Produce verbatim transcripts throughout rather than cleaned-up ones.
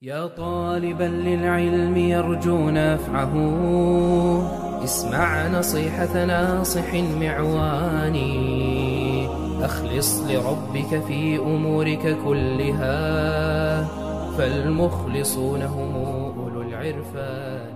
يا طالبا للعلم يرجو نفعه، اسمع نصيحة ناصح معواني. أخلص لربك في أمورك كلها، فالمخلصون هم أولو العرفان.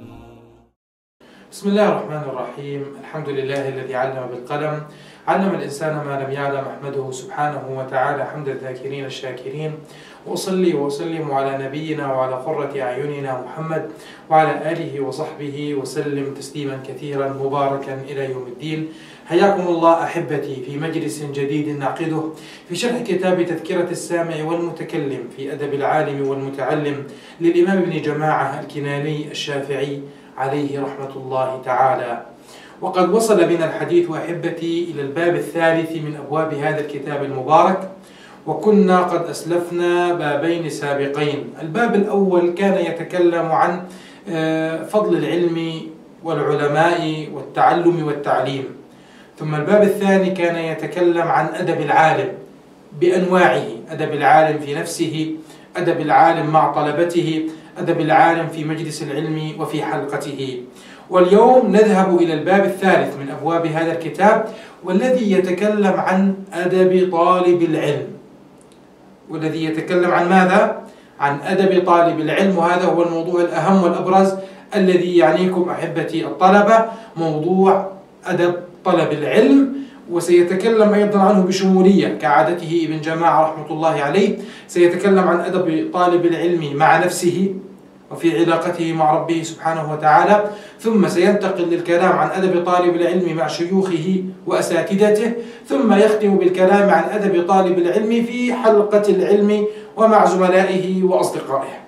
بسم الله الرحمن الرحيم. الحمد لله الذي علم بالقلم، علم الإنسان ما لم يعلم. أحمده سبحانه وتعالى حمد الذاكرين الشاكرين، وأصلي وأسلم على نبينا وعلى قرة أعيننا محمد وعلى آله وصحبه وسلم تسليما كثيرا مباركا إلى يوم الدين. حياكم الله أحبتي في مجلس جديد نعقده في شرح كتاب تذكرة السامع والمتكلم في أدب العالم والمتعلم للإمام ابن جماعة الكناني الشافعي عليه رحمة الله تعالى. وقد وصل بنا الحديث أحبتي إلى الباب الثالث من أبواب هذا الكتاب المبارك، وكنا قد أسلفنا بابين سابقين. الباب الأول كان يتكلم عن فضل العلم والعلماء والتعلم والتعليم، ثم الباب الثاني كان يتكلم عن أدب العالم بأنواعه: أدب العالم في نفسه، أدب العالم مع طلبته، أدب العالم في مجلس العلم وفي حلقته. واليوم نذهب إلى الباب الثالث من أبواب هذا الكتاب، والذي يتكلم عن أدب طالب العلم. والذي يتكلم عن ماذا؟ عن أدب طالب العلم، وهذا هو الموضوع الأهم والأبرز الذي يعنيكم أحبتي الطلبة، موضوع أدب طلب العلم. وسيتكلم أيضا عنه بشمولية كعادته ابن جماعة رحمة الله عليه. سيتكلم عن أدب طالب العلم مع نفسه وفي علاقته مع ربه سبحانه وتعالى، ثم سينتقل للكلام عن أدب طالب العلم مع شيوخه وأساتذته، ثم يختم بالكلام عن أدب طالب العلم في حلقة العلم ومع زملائه وأصدقائه.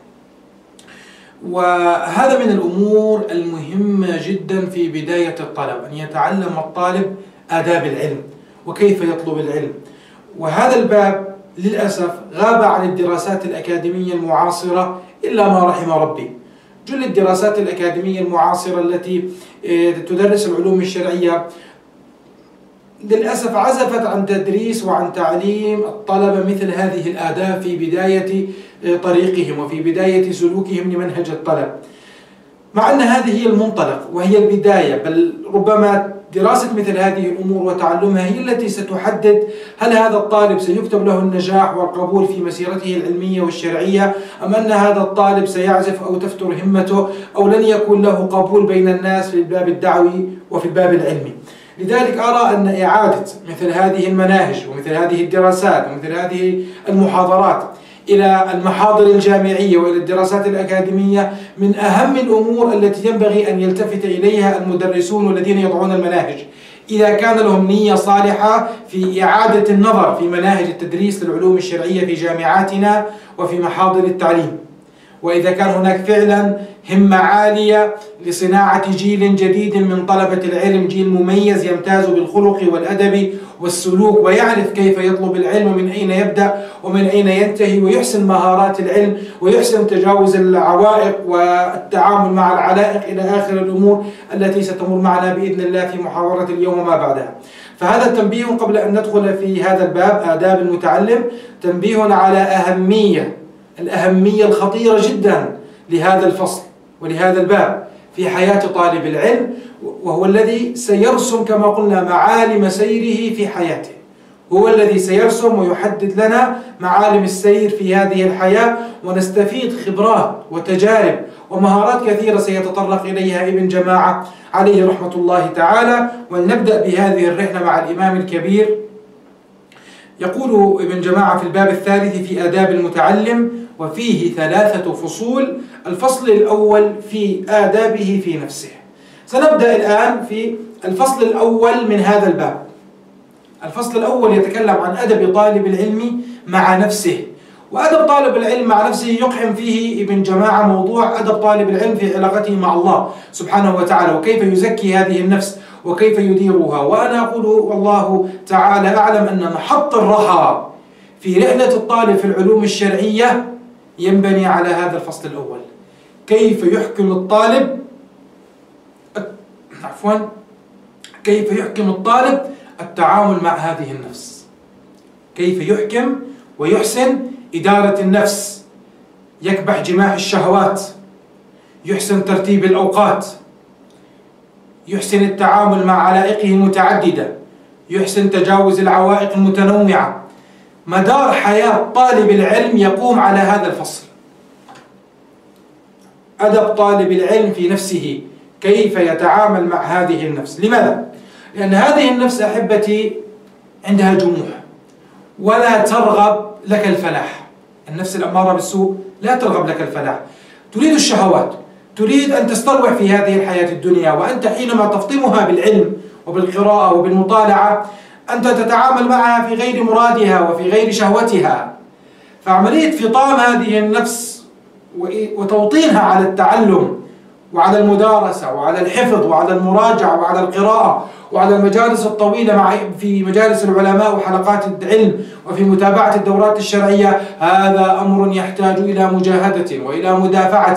وهذا من الأمور المهمة جدا في بداية الطلب، أن يتعلم الطالب آداب العلم وكيف يطلب العلم. وهذا الباب للأسف غاب عن الدراسات الأكاديمية المعاصرة إلا ما رحم ربي. جل الدراسات الأكاديمية المعاصرة التي تدرس العلوم الشرعية للأسف عزفت عن تدريس وعن تعليم الطلبة مثل هذه الآداب في بداية طريقهم وفي بداية سلوكهم لمنهج الطلب، مع أن هذه هي المنطلق وهي البداية، بل ربما دراسة مثل هذه الأمور وتعلمها هي التي ستحدد هل هذا الطالب سيكتب له النجاح والقبول في مسيرته العلمية والشرعية، أم أن هذا الطالب سيعزف أو تفتر همته أو لن يكون له قبول بين الناس في الباب الدعوي وفي الباب العلمي. لذلك أرى أن إعادة مثل هذه المناهج ومثل هذه الدراسات ومثل هذه المحاضرات إلى المحاضر الجامعية وإلى الدراسات الأكاديمية من أهم الأمور التي ينبغي أن يلتفت إليها المدرسون الذين يضعون المناهج، إذا كان لهم نية صالحة في إعادة النظر في مناهج التدريس للعلوم الشرعية في جامعاتنا وفي محاضر التعليم، وإذا كان هناك فعلا همة عالية لصناعة جيل جديد من طلبة العلم، جيل مميز يمتاز بالخلق والأدب والسلوك ويعرف كيف يطلب العلم ومن أين يبدأ ومن أين ينتهي، ويحسن مهارات العلم ويحسن تجاوز العوائق والتعامل مع العلائق إلى آخر الأمور التي ستمر معنا بإذن الله في محاضرة اليوم وما بعدها. فهذا تنبيه قبل أن ندخل في هذا الباب آداب المتعلم، تنبيه على أهمية الأهمية الخطيرة جدا لهذا الفصل ولهذا الباب في حياة طالب العلم، وهو الذي سيرسم كما قلنا معالم سيره في حياته، هو الذي سيرسم ويحدد لنا معالم السير في هذه الحياة، ونستفيد خبرات وتجارب ومهارات كثيرة سيتطرق إليها ابن جماعة عليه رحمة الله تعالى. ولنبدأ بهذه الرحلة مع الإمام الكبير. يقول ابن جماعة في الباب الثالث في آداب المتعلم، وفيه ثلاثة فصول. الفصل الأول في آدابه في نفسه. سنبدأ الآن في الفصل الأول من هذا الباب. الفصل الأول يتكلم عن أدب طالب العلم مع نفسه. وأدب طالب العلم مع نفسه يقحم فيه ابن جماعة موضوع أدب طالب العلم في علاقته مع الله سبحانه وتعالى، وكيف يزكي هذه النفس وكيف يديرها. وأنا أقول والله تعالى أعلم أن محط الرحى في رحلة الطالب في العلوم الشرعية ينبني على هذا الفصل الأول: كيف يحكم الطالب عفوا كيف يحكم الطالب التعامل مع هذه النفس، كيف يحكم ويحسن إدارة النفس يكبح جماح الشهوات، يحسن ترتيب الأوقات، يحسن التعامل مع علائقه المتعددة، يحسن تجاوز العوائق المتنوعة. مدار حياة طالب العلم يقوم على هذا الفصل. أدب طالب العلم في نفسه، كيف يتعامل مع هذه النفس. لماذا؟ لأن هذه النفس أحبتي عندها جموح ولا ترغب لك الفلاح. النفس الأمارة بالسوء لا ترغب لك الفلاح، تريد الشهوات، تريد أن تستروح في هذه الحياة الدنيا، وأنت حينما تفطمها بالعلم وبالقراءة وبالمطالعة أنت تتعامل معها في غير مرادها وفي غير شهوتها. فعملية فطام هذه النفس وتوطينها على التعلم وعلى المدارسة وعلى الحفظ وعلى المراجعة وعلى القراءة وعلى المجالس الطويلة مع في مجالس العلماء وحلقات العلم وفي متابعة الدورات الشرعية، هذا أمر يحتاج إلى مجاهدة وإلى مدافعة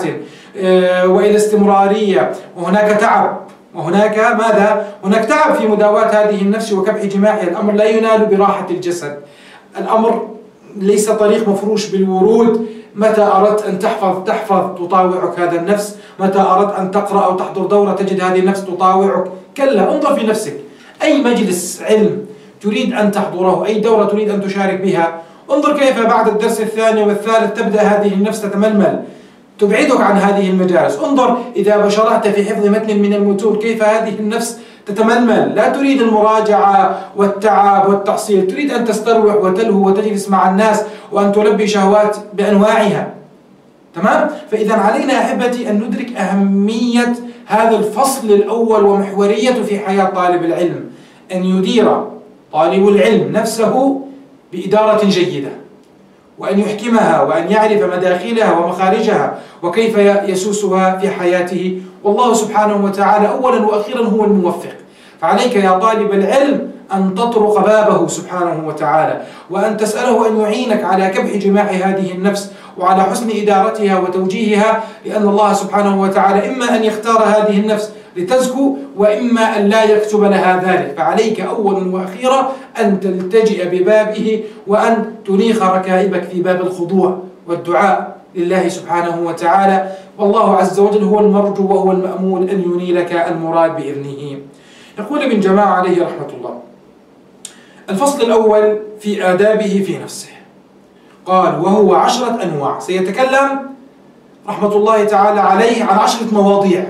وإلى استمرارية، وهناك تعب، وهناك ماذا؟ هناك تعب في مداواة هذه النفس وكبح جماحها. الأمر لا ينال براحة الجسد، الأمر ليس طريق مفروش بالورود. متى أردت أن تحفظ تحفظ تطاوعك هذا النفس، متى أردت أن تقرأ أو تحضر دورة تجد هذه النفس تطاوعك. كلا، انظر في نفسك، أي مجلس علم تريد أن تحضره، أي دورة تريد أن تشارك بها، انظر كيف بعد الدرس الثاني والثالث تبدأ هذه النفس تتململ، تبعدك عن هذه المجالس. انظر إذا بشرعت في حفظ متن من المتون كيف هذه النفس تتململ، لا تريد المراجعة والتعب والتحصيل، تريد أن تستروح وتلهو وتجلس مع الناس وأن تلبي شهوات بأنواعها. تمام؟ فإذا علينا أحبتي أن ندرك أهمية هذا الفصل الأول ومحوريته في حياة طالب العلم، أن يدير طالب العلم نفسه بإدارة جيدة، وأن يحكمها وأن يعرف مداخلها ومخارجها وكيف يسوسها في حياته. والله سبحانه وتعالى أولا وأخيرا هو الموفق. فعليك يا طالب العلم أن تطرق بابه سبحانه وتعالى، وأن تسأله أن يعينك على كبح جماح هذه النفس وعلى حسن إدارتها وتوجيهها، لأن الله سبحانه وتعالى إما أن يختار هذه النفس لتزكو وإما أن لا يكتب لها ذلك. فعليك أولا وأخيرا أن تلتجئ ببابه وأن تنيخ ركائبك في باب الخضوع والدعاء لله سبحانه وتعالى. والله عز وجل هو المرجو وهو المأمول أن ينيلك المراد بإذنه. يقول ابن جماعة عليه رحمة الله: الفصل الأول في آدابه في نفسه، قال وهو عشرة أنواع. سيتكلم رحمة الله تعالى عليه عن عشرة مواضيع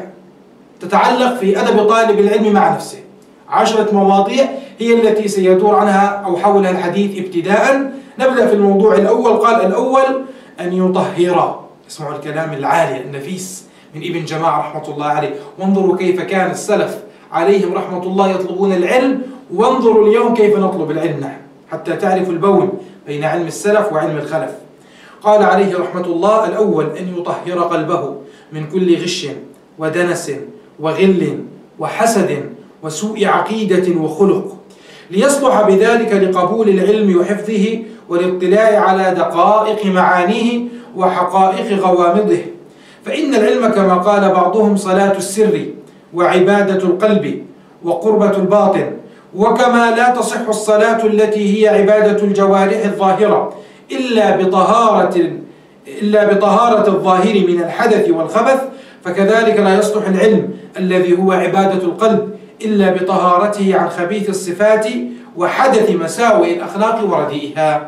تتعلق في أدب طالب العلم مع نفسه. عشرة مواضيع هي التي سيدور عنها أو حولها الحديث ابتداء. نبدأ في الموضوع الأول. قال الأول أن يطهر. اسمعوا الكلام العالي النفيس من ابن جماعة رحمة الله عليه. وانظروا كيف كان السلف عليهم رحمة الله يطلبون العلم، وانظروا اليوم كيف نطلب العلم نحن، حتى تعرفوا البون بين علم السلف وعلم الخلف. قال عليه رحمة الله: الأول أن يطهر قلبه من كل غش ودنس وغل وحسد وسوء عقيدة وخلق، ليصلح بذلك لقبول العلم وحفظه والاطلاع على دقائق معانيه وحقائق غوامضه. فإن العلم كما قال بعضهم صلاة السر وعبادة القلب وقربة الباطن، وكما لا تصح الصلاة التي هي عبادة الجوارح الظاهرة إلا بطهارة إلا بطهارة الظاهر من الحدث والخبث، فكذلك لا يصلح العلم الذي هو عبادة القلب إلا بطهارته عن خبيث الصفات وحدث مساوئ الأخلاق ورديئها.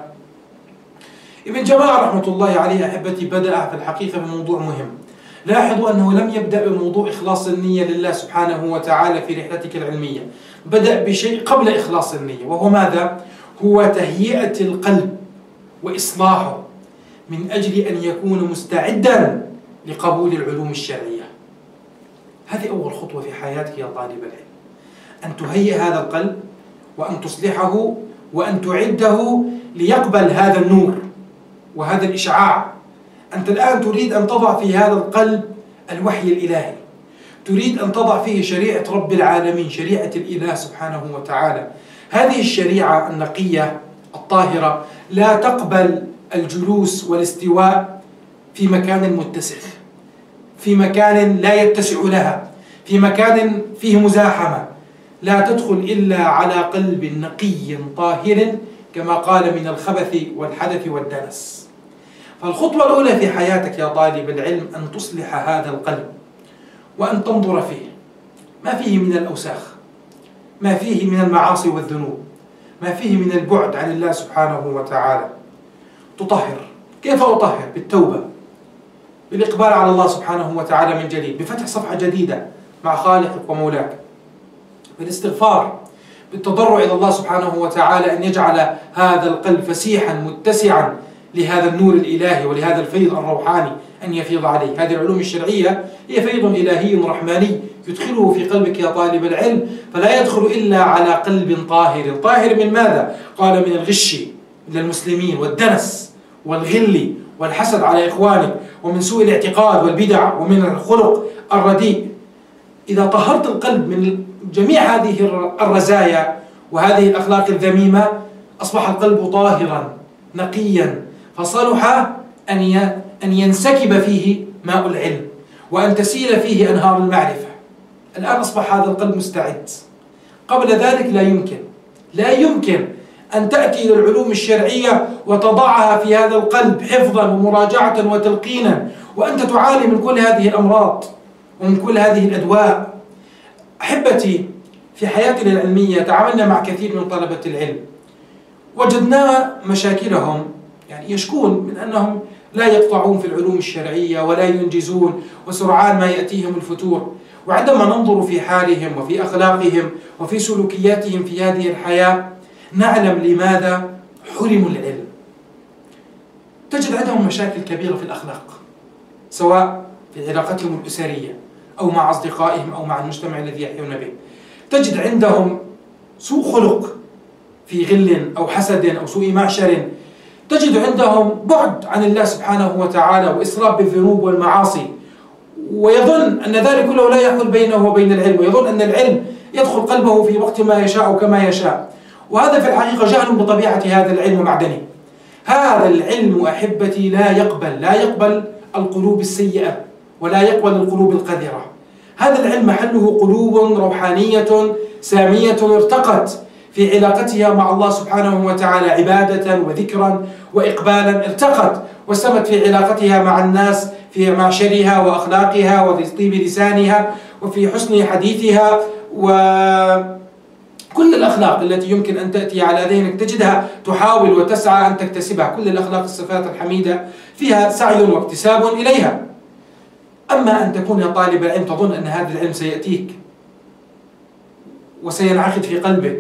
ابن جماعة رحمة الله عليه أحبتي بدأ في الحقيقة بموضوع مهم. لاحظوا أنه لم يبدأ بموضوع إخلاص النية لله سبحانه وتعالى في رحلتك العلمية، بدأ بشيء قبل إخلاص النية، وهو ماذا؟ هو تهيئة القلب وإصلاحه من أجل أن يكون مستعدا لقبول العلوم الشرعية. هذه أول خطوة في حياتك يا طالب العلم، أن تهيئ هذا القلب وأن تصلحه وأن تعده ليقبل هذا النور وهذا الإشعاع. أنت الآن تريد أن تضع في هذا القلب الوحي الإلهي، تريد أن تضع فيه شريعة رب العالمين، شريعة الإله سبحانه وتعالى. هذه الشريعة النقية الطاهرة لا تقبل الجلوس والاستواء في مكان متسخ، في مكان لا يتسع لها، في مكان فيه مزاحمة. لا تدخل إلا على قلب نقي طاهر كما قال من الخبث والحدث والدنس. فالخطوة الأولى في حياتك يا طالب العلم أن تصلح هذا القلب، وأن تنظر فيه ما فيه من الأوساخ، ما فيه من المعاصي والذنوب، ما فيه من البعد عن الله سبحانه وتعالى. تطهر. كيف أطهر؟ بالتوبة، بالإقبال على الله سبحانه وتعالى من جديد، بفتح صفحة جديدة مع خالقك ومولاك، بالاستغفار، بالتضرع إلى الله سبحانه وتعالى أن يجعل هذا القلب فسيحا متسعا لهذا النور الإلهي ولهذا الفيض الروحاني أن يفيض عليه. هذه العلوم الشرعية هي فيض إلهي رحماني يدخله في قلبك يا طالب العلم، فلا يدخل إلا على قلب طاهر. طاهر من ماذا؟ قال من الغش للمسلمين والدنس والغل والحسد على إخوانك، ومن سوء الاعتقاد والبدع، ومن الخلق الرديء. إذا طهرت القلب من جميع هذه الرزايا وهذه الأخلاق الذميمة أصبح القلب طاهرا نقيا، فصلح أن أن ينسكب فيه ماء العلم وأن تسيل فيه أنهار المعرفة. الآن أصبح هذا القلب مستعد. قبل ذلك لا يمكن لا يمكن أن تأتي إلى العلوم الشرعية وتضعها في هذا القلب حفظا ومراجعة وتلقينا وأنت تعاني من كل هذه الأمراض ومن كل هذه الأدواء. أحبتي، في حياتنا العلمية تعاملنا مع كثير من طلبة العلم، وجدنا مشاكلهم، يعني يشكون من أنهم لا يقطعون في العلوم الشرعية ولا ينجزون، وسرعان ما يأتيهم الفتور. وعندما ننظر في حالهم وفي أخلاقهم وفي سلوكياتهم في هذه الحياة نعلم لماذا حرموا العلم. تجد عندهم مشاكل كبيرة في الأخلاق، سواء في علاقتهم الأسرية أو مع أصدقائهم أو مع المجتمع الذي يحيون به. تجد عندهم سوء خلق في غل أو حسد أو سوء معشر. تجد عندهم بعد عن الله سبحانه وتعالى وإسراف بالذنوب والمعاصي، ويظن أن ذلك كله لا يحول بينه وبين العلم، ويظن أن العلم يدخل قلبه في وقت ما يشاء وكما يشاء. وهذا في الحقيقة جهل بطبيعة هذا العلم ومعدنه. هذا العلم أحبتي لا يقبل لا يقبل القلوب السيئة ولا يقبل القلوب القذرة. هذا العلم محله قلوب روحانية سامية ارتقت في علاقتها مع الله سبحانه وتعالى عبادة وذكرا وإقبالا، ارتقت وسمت في علاقتها مع الناس في معشرها وأخلاقها وفي طيب لسانها وفي حسن حديثها، وكل الأخلاق التي يمكن أن تأتي على ذهنك تجدها تحاول وتسعى أن تكتسبها. كل الأخلاق الصفات الحميدة فيها سعي واكتساب إليها. أما أن تكون يا طالب العلم تظن أن هذا العلم سيأتيك وسينعقد في قلبك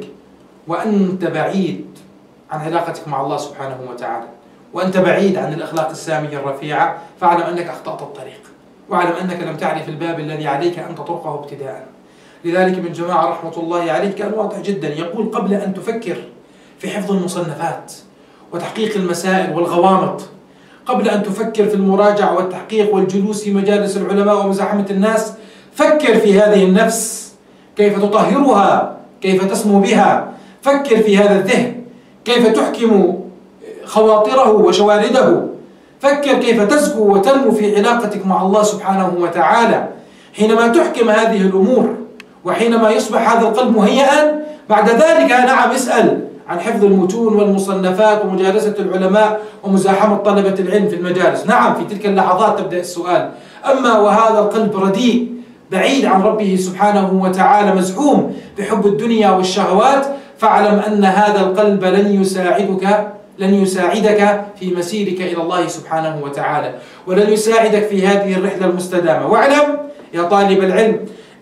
وأنت بعيد عن علاقتك مع الله سبحانه وتعالى، وأنت بعيد عن الأخلاق السامية الرفيعة، فاعلم أنك أخطأت الطريق، واعلم أنك لم تعرف الباب الذي عليك أن تطرقه ابتداء. لذلك من جماعة رحمة الله عليه كان واضح جدا، يقول قبل أن تفكر في حفظ المصنفات وتحقيق المسائل والغوامض، قبل أن تفكر في المراجعة والتحقيق والجلوس في مجالس العلماء ومزاحمة الناس، فكر في هذه النفس كيف تطهرها، كيف تسمو بها. فكر في هذا الذهن كيف تحكم خواطره وشوارده. فكر كيف تزكو وتنمو في علاقتك مع الله سبحانه وتعالى. حينما تحكم هذه الأمور وحينما يصبح هذا القلب مهيئا، بعد ذلك نعم اسأل عن حفظ المتون والمصنفات ومجالسة العلماء ومزاحمة طلبة العلم في المجالس. نعم في تلك اللحظات تبدأ السؤال. أما وهذا القلب رديء بعيد عن ربه سبحانه وتعالى مزحوم بحب الدنيا والشهوات، فاعلم أن هذا القلب لن يساعدك لن يساعدك في مسيرك إلى الله سبحانه وتعالى، ولن يساعدك في هذه الرحلة المستدامة. واعلم يا طالب العلم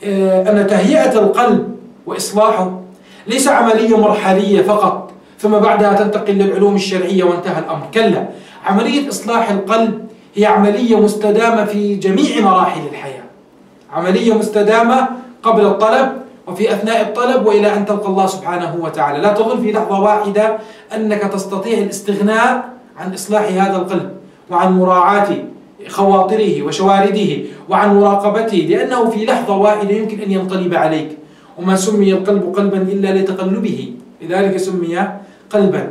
أن تهيئة القلب وإصلاحه ليس عملية مرحلية فقط ثم بعدها تنتقل للعلوم الشرعية وانتهى الأمر. كلا، عملية إصلاح القلب هي عملية مستدامة في جميع مراحل الحياة، عملية مستدامة قبل الطلب وفي أثناء الطلب وإلى أن تلقى الله سبحانه وتعالى. لا تظن في لحظة واحدة أنك تستطيع الاستغناء عن إصلاح هذا القلب وعن مراعاة خواطره وشوارده وعن مراقبته، لأنه في لحظة واحدة يمكن أن ينقلب عليك. وما سمي القلب قلبا إلا لتقلبه، لذلك سمي قلبا.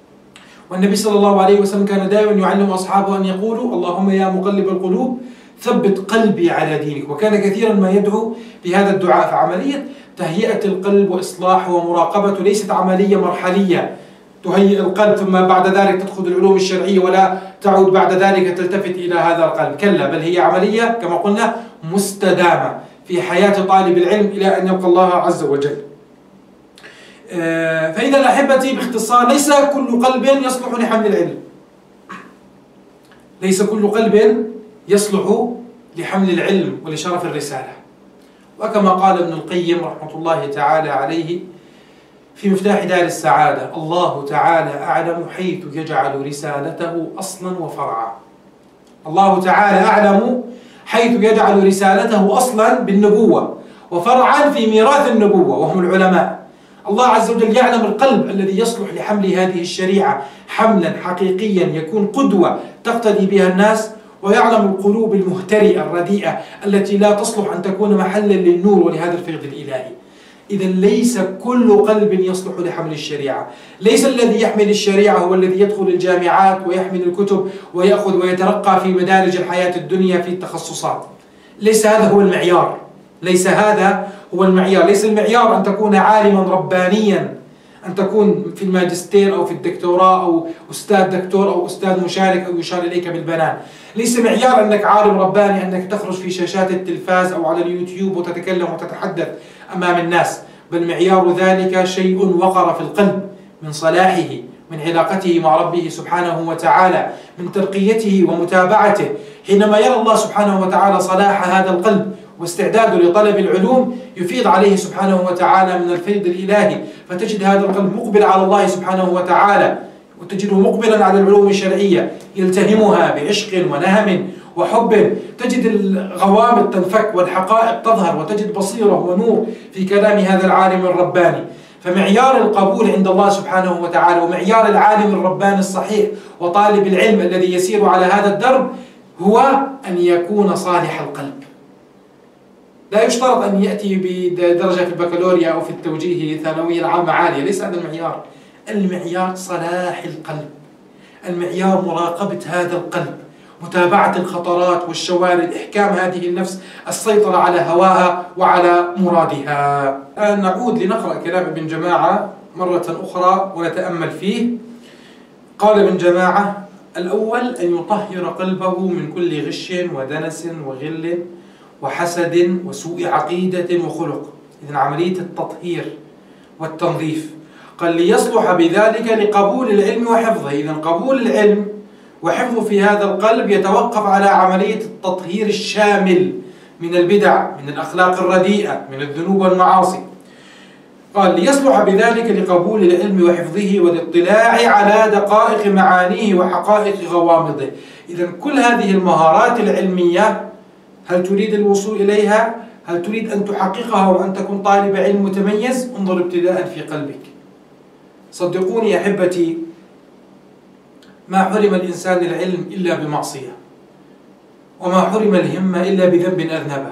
والنبي صلى الله عليه وسلم كان دائما يعلم أصحابه أن يقولوا اللهم يا مقلب القلوب ثبت قلبي على دينك، وكان كثيرا ما يدعو بهذا الدعاء. فعملية تهيئة القلب وإصلاحه ومراقبته ليست عملية مرحلية تهيئ القلب ثم بعد ذلك تدخل العلوم الشرعية ولا تعود بعد ذلك تلتفت إلى هذا القلب. كلا، بل هي عملية كما قلنا مستدامة في حياة طالب العلم إلى أن يلقى الله عز وجل. فإذا أحبتي باختصار، ليس كل قلب يصلح لحمل العلم، ليس كل قلب يصلح لحمل العلم ولشرف الرسالة. وكما قال ابن القيم رحمة الله تعالى عليه في مفتاح دار السعادة: الله تعالى أعلم حيث يجعل رسالته أصلا وفرعا. الله تعالى أعلم حيث يجعل رسالته أصلا بالنبوة وفرعا في ميراث النبوة وهم العلماء. الله عز وجل يعلم القلب الذي يصلح لحمل هذه الشريعة حملا حقيقيا يكون قدوة تقتدي بها الناس، ويعلم القلوب المهترئة الرديئة التي لا تصلح أن تكون محلا للنور ولهذا الفيض الإلهي. إذا ليس كل قلب يصلح لحمل الشريعة، ليس الذي يحمل الشريعة هو الذي يدخل الجامعات ويحمل الكتب ويأخذ ويترقى في مدارج الحياة الدنيا في التخصصات. ليس هذا هو المعيار، ليس هذا هو المعيار. ليس المعيار أن تكون عالما ربانيا، أن تكون في الماجستير أو في الدكتوراه أو أستاذ دكتور أو أستاذ مشارك أو يشار إليك بالبنان. ليس معيار أنك عالم رباني أنك تخرج في شاشات التلفاز أو على اليوتيوب وتتكلم وتتحدث أمام الناس، بل معيار ذلك شيء وقر في القلب من صلاحه، من علاقته مع ربه سبحانه وتعالى، من ترقيته ومتابعته. حينما يرى الله سبحانه وتعالى صلاح هذا القلب واستعداده لطلب العلوم يفيض عليه سبحانه وتعالى من الفيض الإلهي، فتجد هذا القلب مقبل على الله سبحانه وتعالى، وتجده مقبلا على العلوم الشرعية يلتهمها بعشق ونهم وحب. تجد الغوامض تنفك والحقائق تظهر، وتجد بصيرة ونور في كلام هذا العالم الرباني. فمعيار القبول عند الله سبحانه وتعالى ومعيار العالم الرباني الصحيح وطالب العلم الذي يسير على هذا الدرب هو أن يكون صالح القلب. لا يشترط أن يأتي بدرجة في البكالوريا أو في التوجيه الثانوية العامة عالية، ليس هذا المعيار. المعيار صلاح القلب، المعيار مراقبة هذا القلب، متابعة الخطرات والشوارد، إحكام هذه النفس، السيطرة على هواها وعلى مرادها. الآن نعود لنقرأ كلام ابن جماعة مرة أخرى ونتأمل فيه. قال ابن جماعة: الأول أن يطهر قلبه من كل غش ودنس وغل وحسد وسوء عقيدة وخلق. إذن عملية التطهير والتنظيف. قال: ليصلح بذلك لقبول العلم وحفظه. إذن قبول العلم وحفظه في هذا القلب يتوقف على عملية التطهير الشامل من البدع، من الأخلاق الرديئة، من الذنوب والمعاصي. قال: ليصلح بذلك لقبول العلم وحفظه والاطلاع على دقائق معانيه وحقائق غوامضه. إذن كل هذه المهارات العلمية، هل تريد الوصول إليها؟ هل تريد أن تحققها وأن تكون طالب علم متميز؟ انظر ابتداء في قلبك. صدقوني يا أحبتي، ما حرم الإنسان العلم إلا بمعصية، وما حرم الهمة إلا بذنب أذنبه،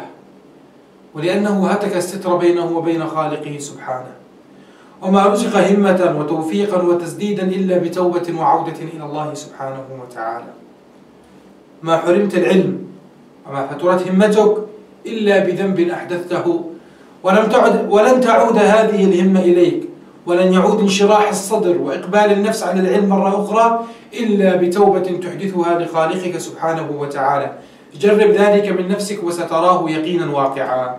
ولأنه هتك الستر بينه وبين خالقه سبحانه. وما رزق همة وتوفيقا وتسديدا إلا بتوبة وعودة إلى الله سبحانه وتعالى. ما حرمت العلم وما فترت همتك إلا بذنب أحدثته، ولم تعد ولن تعود هذه الهمة إليك، ولن يعود انشراح الصدر وإقبال النفس على العلم مرة أخرى إلا بتوبة تحدثها لخالقك سبحانه وتعالى. جرب ذلك من نفسك وستراه يقينا واقعا.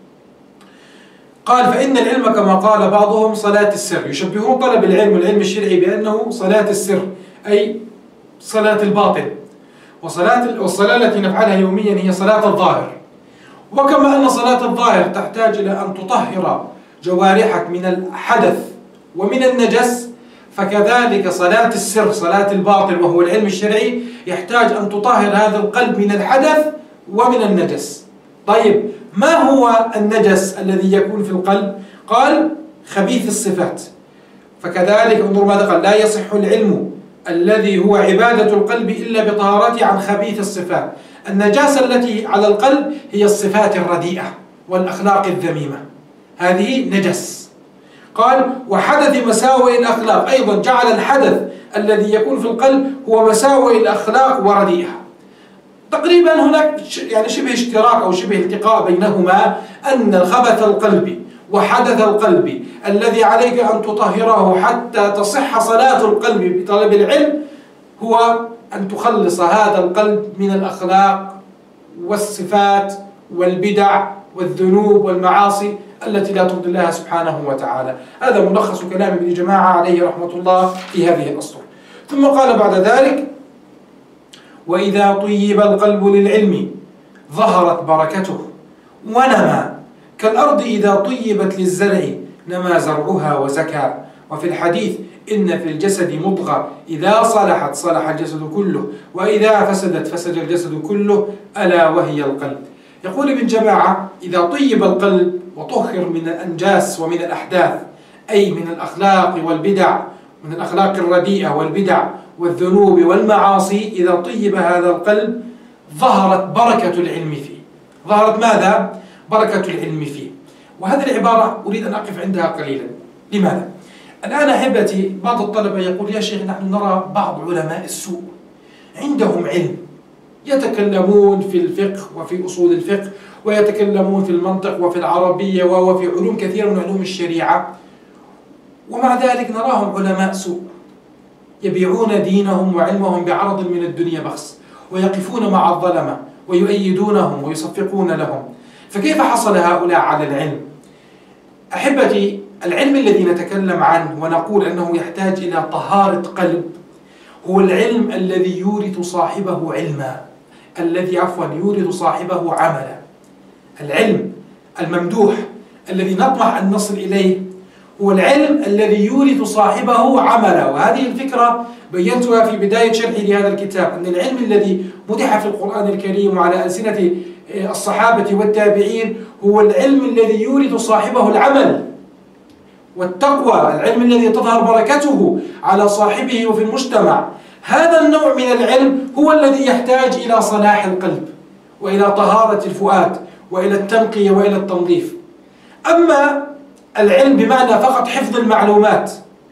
قال: فإن العلم كما قال بعضهم صلاة السر. يشبهون طلب العلم والعلم الشرعي بأنه صلاة السر، أي صلاة الباطن. وصلاة والصلاة التي نفعلها يوميا هي صلاة الظاهر. وكما أن صلاة الظاهر تحتاج إلى أن تطهر جوارحك من الحدث ومن النجس، فكذلك صلاة السر، صلاة الباطن وهو العلم الشرعي، يحتاج أن تطهر هذا القلب من الحدث ومن النجس. طيب، ما هو النجس الذي يكون في القلب؟ قال: خبيث الصفات. فكذلك انظر ماذا قال: لا يصح العلم الذي هو عبادة القلب إلا بطهارته عن خبيث الصفات. النجاسة التي على القلب هي الصفات الرديئة والأخلاق الذميمة، هذه نجس. قال: وحدث مساوئ الأخلاق. أيضا جعل الحدث الذي يكون في القلب هو مساوئ الأخلاق ورديئها. تقريبا هناك يعني شبه اشتراك أو شبه التقاء بينهما، أن خبث القلب وحدث القلب الذي عليك أن تطهره حتى تصح صلاة القلب بطلب العلم هو أن تخلص هذا القلب من الأخلاق والصفات والبدع والذنوب والمعاصي التي لا ترضي الله سبحانه وتعالى. هذا ملخص كلام ابن جماعة عليه رحمة الله في هذه الأسطر. ثم قال بعد ذلك: وإذا طيب القلب للعلم ظهرت بركته ونمى كالأرض إذا طيبت للزرع نما زرعها وزكى. وفي الحديث: إن في الجسد مضغة إذا صلحت صلح الجسد كله وإذا فسدت فسد الجسد كله ألا وهي القلب. يقول ابن جماعة: إذا طيب القلب وطهر من الأنجاس ومن الأحداث، أي من الأخلاق والبدع، من الأخلاق الرديئة والبدع والذنوب والمعاصي، إذا طيب هذا القلب ظهرت بركة العلم فيه. ظهرت ماذا؟ بركة العلم فيه. وهذه العبارة أريد أن أقف عندها قليلا. لماذا؟ الآن أحبتي بعض الطلبة يقول: يا شيخ نحن نرى بعض علماء السوء عندهم علم، يتكلمون في الفقه وفي أصول الفقه، ويتكلمون في المنطق وفي العربية وفي علوم كثيرة من علوم الشريعة، ومع ذلك نراهم علماء سوء يبيعون دينهم وعلمهم بعرض من الدنيا بخس، ويقفون مع الظلمة ويؤيدونهم ويصفقون لهم. فكيف حصل هؤلاء على العلم؟ أحبتي، العلم الذي نتكلم عنه ونقول أنه يحتاج إلى طهارة قلب هو العلم الذي يورث صاحبه علما، الذي عفوا يورث صاحبه عملا. العلم الممدوح الذي نطمح أن نصل إليه هو العلم الذي يورث صاحبه عملا. وهذه الفكرة بينتها في بداية شرحي لهذا الكتاب، أن العلم الذي مدح في القرآن الكريم وعلى ألسنة الصحابة والتابعين هو العلم الذي يورث صاحبه العمل والتقوى، العلم الذي تظهر بركته على صاحبه وفي المجتمع. هذا النوع من العلم هو الذي يحتاج إلى صلاح القلب وإلى طهارة الفؤاد وإلى التنقية وإلى التنظيف. أما العلم بمعنى فقط حفظ المعلومات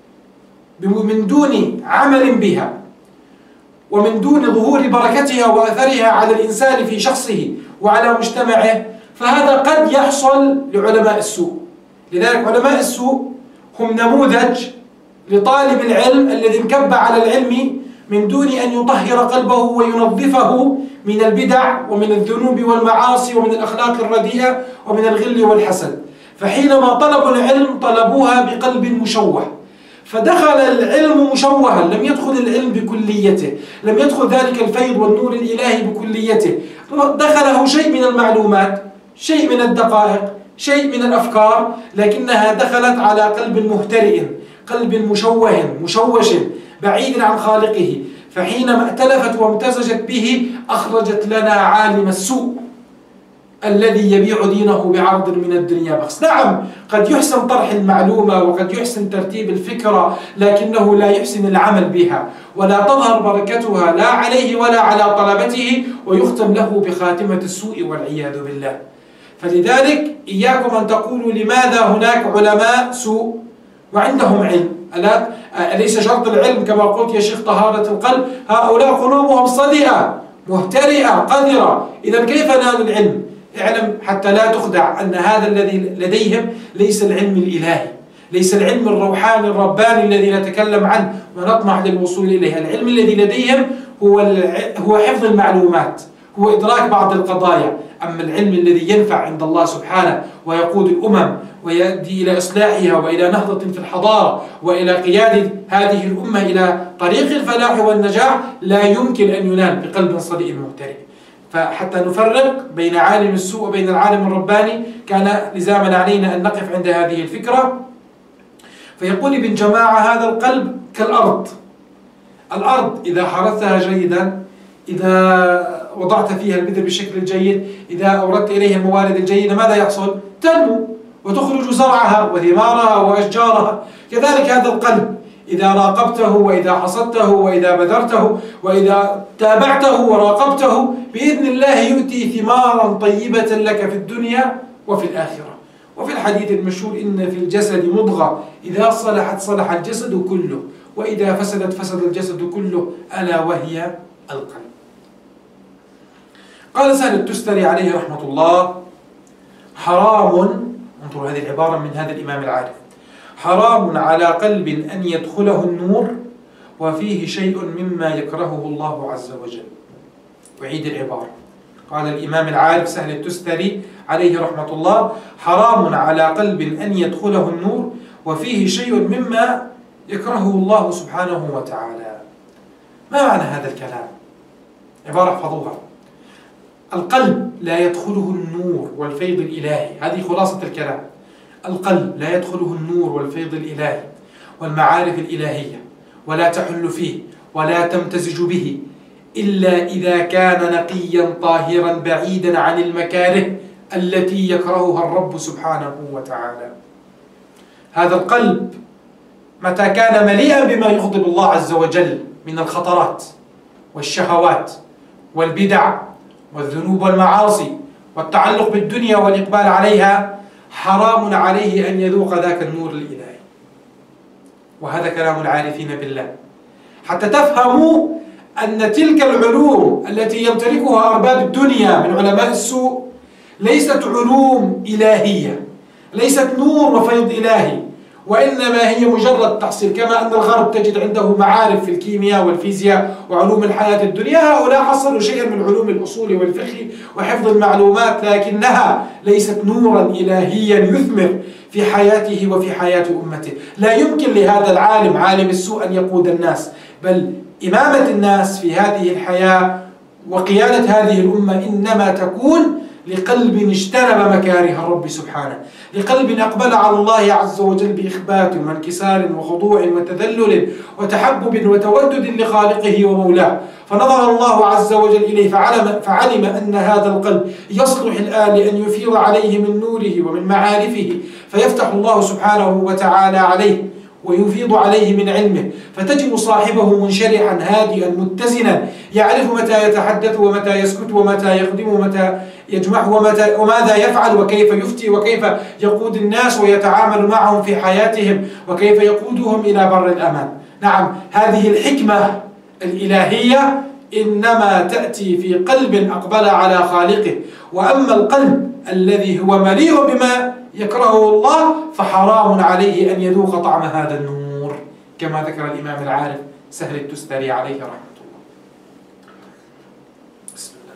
من دون عمل بها ومن دون ظهور بركتها وأثرها على الإنسان في شخصه وعلى مجتمعه، فهذا قد يحصل لعلماء السوء. لذلك علماء السوء هم نموذج لطالب العلم الذي انكب على العلم من دون أن يطهر قلبه وينظفه من البدع ومن الذنوب والمعاصي ومن الأخلاق الرديئة ومن الغل والحسد. فحينما طلبوا العلم طلبوها بقلب مشوه، فدخل العلم مشوها، لم يدخل العلم بكليته، لم يدخل ذلك الفيض والنور الإلهي بكليته، دخله شيء من المعلومات، شيء من الدقائق، شيء من الأفكار، لكنها دخلت على قلب مهترئ، قلب مشوه مشوش بعيد عن خالقه. فحينما ائتلفت وامتزجت به أخرجت لنا عالم السوء الذي يبيع دينه بعرض من الدنيا بخس. نعم، قد يحسن طرح المعلومة وقد يحسن ترتيب الفكرة، لكنه لا يحسن العمل بها، ولا تظهر بركتها لا عليه ولا على طلبته، ويختم له بخاتمة السوء والعياذ بالله. فلذلك إياكم أن تقولوا لماذا هناك علماء سوء وعندهم علم. ألا أليس شرط العلم كما قلت يا شيخ طهارة القلب؟ هؤلاء قلوبهم صدئة مهترئة قذرة، إذا كيف نال العلم؟ اعلم حتى لا تخدع أن هذا الذي لديهم ليس العلم الإلهي، ليس العلم الروحاني الرباني الذي نتكلم عنه ونطمح للوصول إليه. العلم الذي لديهم هو هو حفظ المعلومات، هو إدراك بعض القضايا. أما العلم الذي ينفع عند الله سبحانه ويقود الأمم ويؤدي إلى إصلاحها وإلى نهضة في الحضارة وإلى قيادة هذه الأمة إلى طريق الفلاح والنجاح، لا يمكن أن ينال بقلب صديق مهترئ. فحتى نفرق بين عالم السوء وبين العالم الرباني كان لزاما علينا أن نقف عند هذه الفكرة. فيقول ابن جماعة: هذا القلب كالأرض. الأرض إذا حرثتها جيدا، إذا وضعت فيها البذر بشكل جيد، إذا أوردت إليها الموارد الجيدة، ماذا يحصل؟ تنمو وتخرج زرعها وثمارها وأشجارها. كذلك هذا القلب إذا راقبته وإذا حصدته وإذا بذرته وإذا تابعته وراقبته بإذن الله يؤتي ثمارا طيبة لك في الدنيا وفي الآخرة. وفي الحديث المشهور: إن في الجسد مضغة إذا صلحت صلح الجسد كله وإذا فسدت فسد الجسد كله ألا وهي القلب. قال سهل التستري عليه رحمة الله: حرام انظروا هذه العبارة من هذا الإمام العارف: حرام على قلب أن يدخله النور وفيه شيء مما يكرهه الله عز وجل. أعيد العبارة. قال الإمام العارف سهل التستري عليه رحمة الله: حرام على قلب أن يدخله النور وفيه شيء مما يكرهه الله سبحانه وتعالى. ما معنى هذا الكلام؟ عبارة احفظوها: القلب لا يدخله النور والفيض الإلهي، هذه خلاصة الكلام. القلب لا يدخله النور والفيض الإلهي والمعارف الإلهية، ولا تحل فيه ولا تمتزج به إلا إذا كان نقيا طاهرا بعيدا عن المكاره التي يكرهها الرب سبحانه وتعالى. هذا القلب متى كان مليئا بما يغضب الله عز وجل من الخطرات والشهوات والبدع والذنوب والمعاصي والتعلق بالدنيا والإقبال عليها، حرام عليه أن يذوق ذاك النور الإلهي. وهذا كلام العارفين بالله، حتى تفهموا أن تلك العلوم التي يمتلكها أرباب الدنيا من علماء السوء ليست علوم إلهية، ليست نور وفيض إلهي، وإنما هي مجرد تحصيل. كما أن الغرب تجد عنده معارف في الكيمياء والفيزياء وعلوم الحياة الدنيا، هؤلاء حصلوا شيئا من علوم الأصول والفقه وحفظ المعلومات، لكنها ليست نورا إلهيا يثمر في حياته وفي حياة أمته. لا يمكن لهذا العالم عالم السوء أن يقود الناس، بل إمامة الناس في هذه الحياة وقيادة هذه الأمة إنما تكون لقلب اجتنب مكاره الرب سبحانه، لقلب أقبل على الله عز وجل بإخبات وانكسار وخضوع وتذلل وتحبب وتودد لخالقه ومولاه، فنظر الله عز وجل إليه فعلم, فعلم أن هذا القلب يصلح الآن لأن يفيض عليه من نوره ومن معارفه، فيفتح الله سبحانه وتعالى عليه ويفيض عليه من علمه، فتجد صاحبه منشرحا هادئا متزنا، يعرف متى يتحدث ومتى يسكت ومتى يخدم ومتى يجمع ومتى وماذا يفعل وكيف يفتي وكيف يقود الناس ويتعامل معهم في حياتهم وكيف يقودهم إلى بر الأمان. نعم، هذه الحكمة الإلهية إنما تأتي في قلب أقبل على خالقه. وأما القلب الذي هو مليء بما يكرهه الله فحرام عليه أن يذوق طعم هذا النور، كما ذكر الإمام العارف سهل التستري عليه رحمة الله. بسم الله.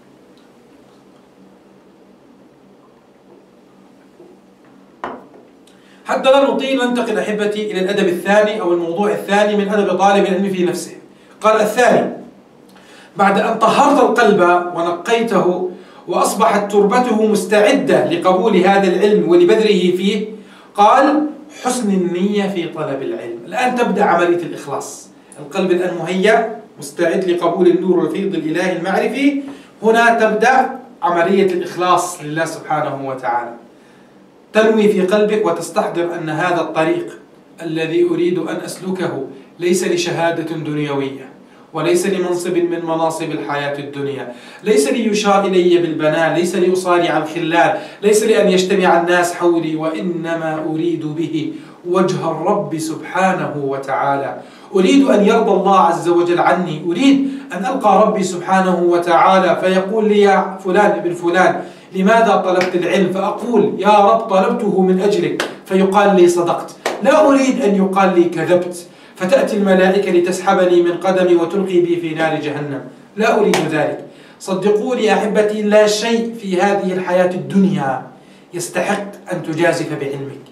حتى لا نطيل ننتقل أحبتي إلى الأدب الثاني أو الموضوع الثاني من أدب طالب العلم في نفسه. قال الثاني: بعد أن طهرت القلب ونقيته وأصبحت تربته مستعدة لقبول هذا العلم ولبذره فيه، قال: حسن النية في طلب العلم. الآن تبدأ عملية الإخلاص. القلب الآن مهيأ مستعد لقبول النور والفيض الإلهي المعرفي. هنا تبدأ عملية الإخلاص لله سبحانه وتعالى. تنوي في قلبك وتستحضر أن هذا الطريق الذي أريد أن أسلكه ليس لشهادة دنيوية، وليس لمنصب من مناصب الحياة الدنيا، ليس ليشار إلي بالبنان، ليس لأصارع الخلان، ليس لأن يجتمع الناس حولي، وإنما أريد به وجه الرب سبحانه وتعالى. أريد أن يرضى الله عز وجل عني، أريد أن ألقى ربي سبحانه وتعالى فيقول لي: يا فلان ابن فلان لماذا طلبت العلم؟ فأقول: يا رب طلبته من أجلك، فيقال لي: صدقت. لا أريد أن يقال لي: كذبت، فتأتي الملائكة لتسحبني من قدمي وتلقي بي في نار جهنم. لا أريد ذلك. صدقوني أحبتي، لا شيء في هذه الحياة الدنيا يستحق أن تجازف بعلمك.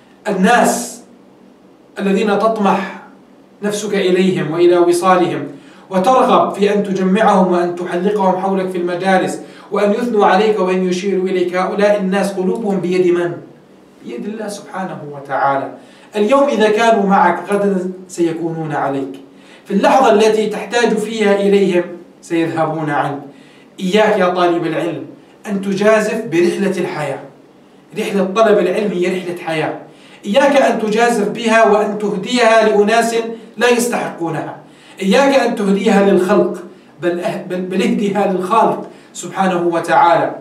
الناس الذين تطمح نفسك إليهم وإلى وصالهم وترغب في أن تجمعهم وأن تحلقهم حولك في المجالس وأن يثنوا عليك وأن يشيروا إليك، هؤلاء الناس قلوبهم بيد من؟ بيد الله سبحانه وتعالى. اليوم إذا كانوا معك غدا سيكونون عليك، في اللحظة التي تحتاج فيها إليهم سيذهبون عنك. إياك يا طالب العلم أن تجازف برحلة الحياة. رحلة طلب العلم هي رحلة حياة، إياك أن تجازف بها وأن تهديها لأناس لا يستحقونها. إياك أن تهديها للخلق، بل, بل, بل اهديها للخالق سبحانه وتعالى.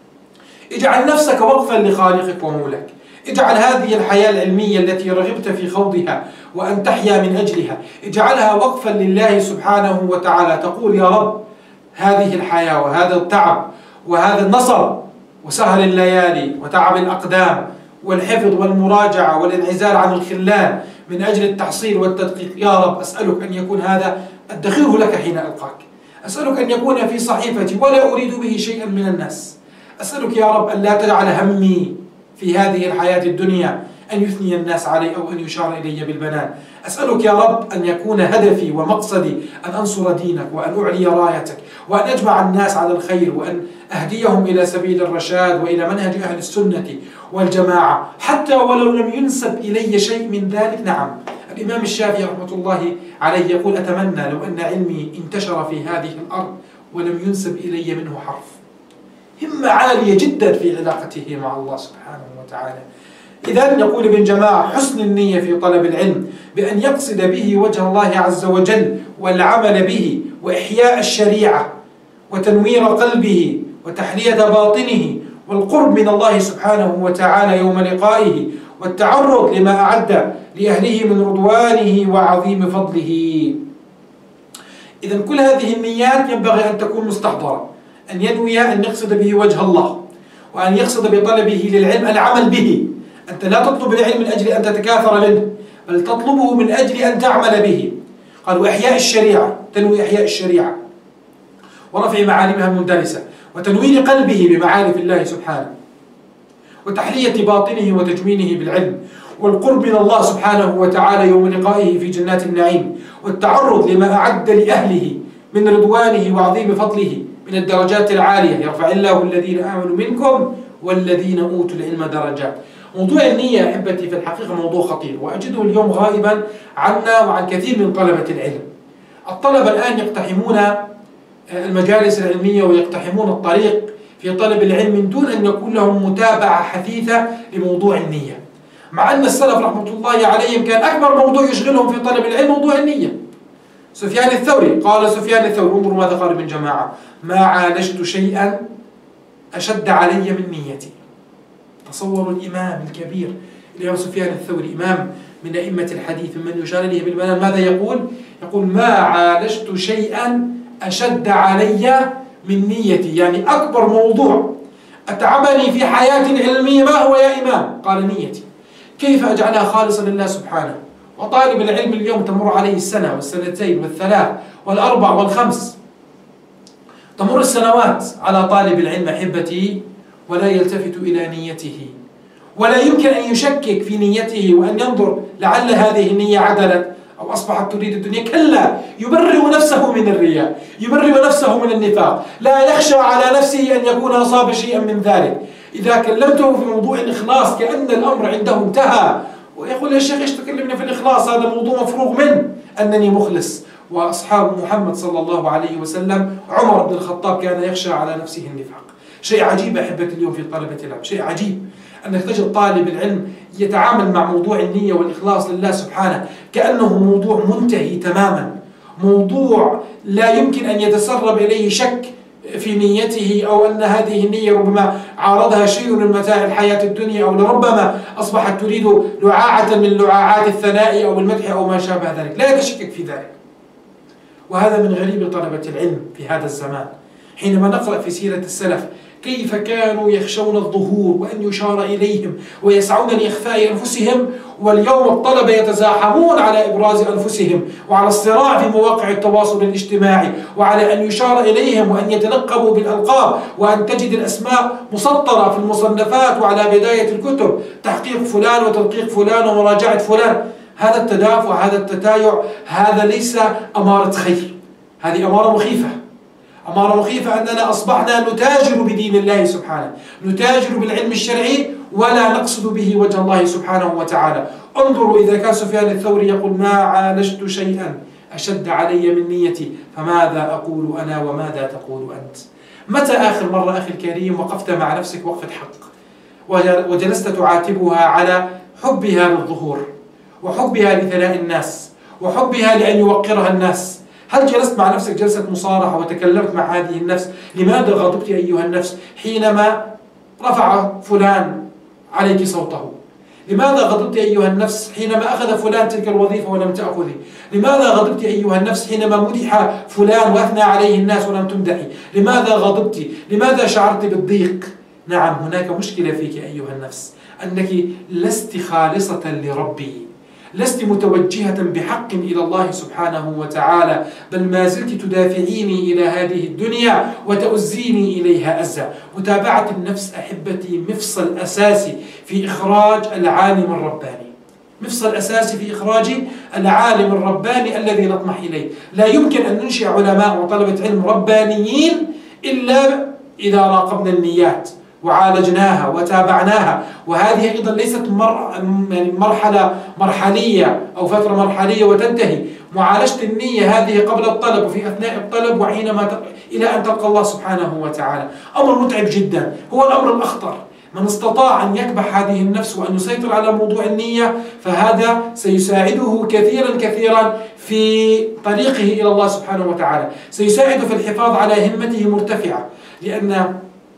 اجعل نفسك وقفا لخالقك ومولاك. اجعل هذه الحياة العلمية التي رغبت في خوضها وأن تحيا من أجلها، اجعلها وقفا لله سبحانه وتعالى. تقول: يا رب، هذه الحياة وهذا التعب وهذا النصر وسهر الليالي وتعب الأقدام والحفظ والمراجعة والانعزال عن الخلان من أجل التحصيل والتدقيق. يا رب أسألك أن يكون هذا أدخره لك حين ألقاك، أسألك أن يكون في صحيفتي ولا أريد به شيئا من الناس. أسألك يا رب أن لا تجعل همي في هذه الحياة الدنيا أن يثني الناس علي أو أن يشار إلي بالبنان. أسألك يا رب أن يكون هدفي ومقصدي أن أنصر دينك وأن أعلي رايتك وأن أجمع الناس على الخير وأن أهديهم إلى سبيل الرشاد وإلى منهج أهل السنة والجماعة حتى ولو لم ينسب إلي شيء من ذلك. نعم، الإمام الشافعي رحمة الله عليه يقول: أتمنى لو أن علمي انتشر في هذه الأرض ولم ينسب إلي منه حرف. همة عالية جدا في علاقته مع الله سبحانه وتعالى. إذن يقول ابن جماعة: حسن النية في طلب العلم بأن يقصد به وجه الله عز وجل والعمل به وإحياء الشريعة وتنوير قلبه وتحلية باطنه والقرب من الله سبحانه وتعالى يوم لقائه والتعرض لما أعد لأهله من رضوانه وعظيم فضله. إذن كل هذه النيات ينبغي أن تكون مستحضرة، أن ينوي أن يقصد به وجه الله وأن يقصد بطلبه للعلم العمل به. أنت لا تطلب العلم من أجل أن تتكاثر منه، بل تطلبه من أجل أن تعمل به. قالوا: إحياء الشريعة، تنوي إحياء الشريعة ورفع معالمها المندرسة وتنوير قلبه بمعارف الله سبحانه وتحلية باطنه وتجمينه بالعلم والقرب من الله سبحانه وتعالى يوم لقائه في جنات النعيم والتعرض لما أعد لأهله من رضوانه وعظيم فضله من الدرجات العالية. يرفع الله الذين آمنوا منكم والذين أوتوا العلم درجات. موضوع النية يا أحبتي في الحقيقة موضوع خطير، وأجده اليوم غائبا عنا وعن كثير من طلبة العلم. الطلبة الآن يقتحمون المجالس العلمية ويقتحمون الطريق في طلب العلم من دون أن يكون لهم متابعة حثيثة لموضوع النية، مع أن السلف رحمة الله عليهم كان أكبر موضوع يشغلهم في طلب العلم موضوع النية. سفيان الثوري، قال سفيان الثوري، انظروا ماذا قال ابن جماعة: ما عالجت شيئا أشد علي من نيتي. تصوروا الإمام الكبير الإمام سفيان الثوري، إمام من أئمة الحديث من يشار إليه بالبنان، ماذا يقول؟ يقول: ما عالجت شيئا أشد علي من نيتي. يعني أكبر موضوع أتعبني في حياتي العلمية ما هو يا إمام؟ قال: نيتي. كيف أجعلها خالصا لله سبحانه؟ وطالب العلم اليوم تمر عليه السنة والسنتين والثلاث والأربع والخمس، تمر السنوات على طالب العلم أحبتي ولا يلتفت إلى نيته، ولا يمكن أن يشكك في نيته وأن ينظر لعل هذه النية عدلت أو أصبحت تريد الدنيا. كلا، يبرئ نفسه من الرياء، يبرئ نفسه من النفاق، لا يخشى على نفسه أن يكون أصاب شيئا من ذلك. إذا كلمته في موضوع الإخلاص كأن الأمر عنده انتهى، ويقول: يا شيخ إيش تكلمنا في الإخلاص؟ هذا موضوع مفروغ منه، أنني مخلص. وأصحاب محمد صلى الله عليه وسلم، عمر بن الخطاب كان يخشى على نفسه النفاق. شيء عجيب أحبتي اليوم في طلبة العلم، شيء عجيب أنك تجد طالب العلم يتعامل مع موضوع النية والإخلاص لله سبحانه كأنه موضوع منتهي تماما، موضوع لا يمكن أن يتسرب إليه شك في نيته، أو أن هذه النية ربما عارضها شيء من متاع الحياة الدنيا، أو لربما أصبحت تريد لعاعة من لعاعات الثناء أو المدح أو ما شابه ذلك، لا يتشكك في ذلك. وهذا من غريب طلبة العلم في هذا الزمان. حينما نقرأ في سيرة السلف كيف كانوا يخشون الظهور وأن يشار إليهم ويسعون لإخفاء أنفسهم، واليوم الطلبة يتزاحمون على إبراز أنفسهم وعلى الصراع في مواقع التواصل الاجتماعي، وعلى أن يشار إليهم وأن يتلقبوا بالألقاب، وأن تجد الأسماء مسطرة في المصنفات وعلى بداية الكتب: تحقيق فلان وتدقيق فلان ومراجعة فلان. هذا التدافع، هذا التتايع، هذا ليس أمارة خير، هذه أمارة مخيفة، أمارة مخيفة أننا أصبحنا نتاجر بدين الله سبحانه، نتاجر بالعلم الشرعي ولا نقصد به وجه الله سبحانه وتعالى. انظروا، إذا كان سفيان الثوري يقول: ما عالجت شيئا أشد علي من نيتي، فماذا أقول أنا وماذا تقول أنت؟ متى آخر مرة أخي الكريم وقفت مع نفسك وقفة حق وجلست تعاتبها على حبها للظهور وحبها لثناء الناس وحبها لأن يوقرها الناس؟ هل جلست مع نفسك جلسة مصارحة وتكلمت مع هذه النفس؟ لماذا غضبت أيها النفس حينما رفع فلان عليك صوته؟ لماذا غضبت أيها النفس حينما أخذ فلان تلك الوظيفة ولم تأخذي؟ لماذا غضبت أيها النفس حينما مدح فلان وأثنى عليه الناس ولم تمدحي؟ لماذا غضبت؟ لماذا شعرت بالضيق؟ نعم، هناك مشكلة فيك أيها النفس. أنك لست خالصة لربي، لست متوجهة بحق إلى الله سبحانه وتعالى، بل ما زلت تدافعيني إلى هذه الدنيا وتؤزيني إليها أزا. متابعة النفس أحبتي مفصل أساسي في إخراج العالم الرباني، مفصل أساسي في إخراج العالم الرباني الذي نطمح إليه. لا يمكن أن ننشئ علماء وطلبة علم ربانيين إلا إذا راقبنا النيات وعالجناها وتابعناها. وهذه أيضا ليست مر... مرحلة مرحلية أو فترة مرحلية وتنتهي. معالجة النية هذه قبل الطلب وفي أثناء الطلب وحينما ت... إلى أن تلقى الله سبحانه وتعالى. أمر متعب جدا، هو الأمر الأخطر. من استطاع أن يكبح هذه النفس وأن يسيطر على موضوع النية فهذا سيساعده كثيرا كثيرا في طريقه إلى الله سبحانه وتعالى، سيساعده في الحفاظ على همته مرتفعة. لأن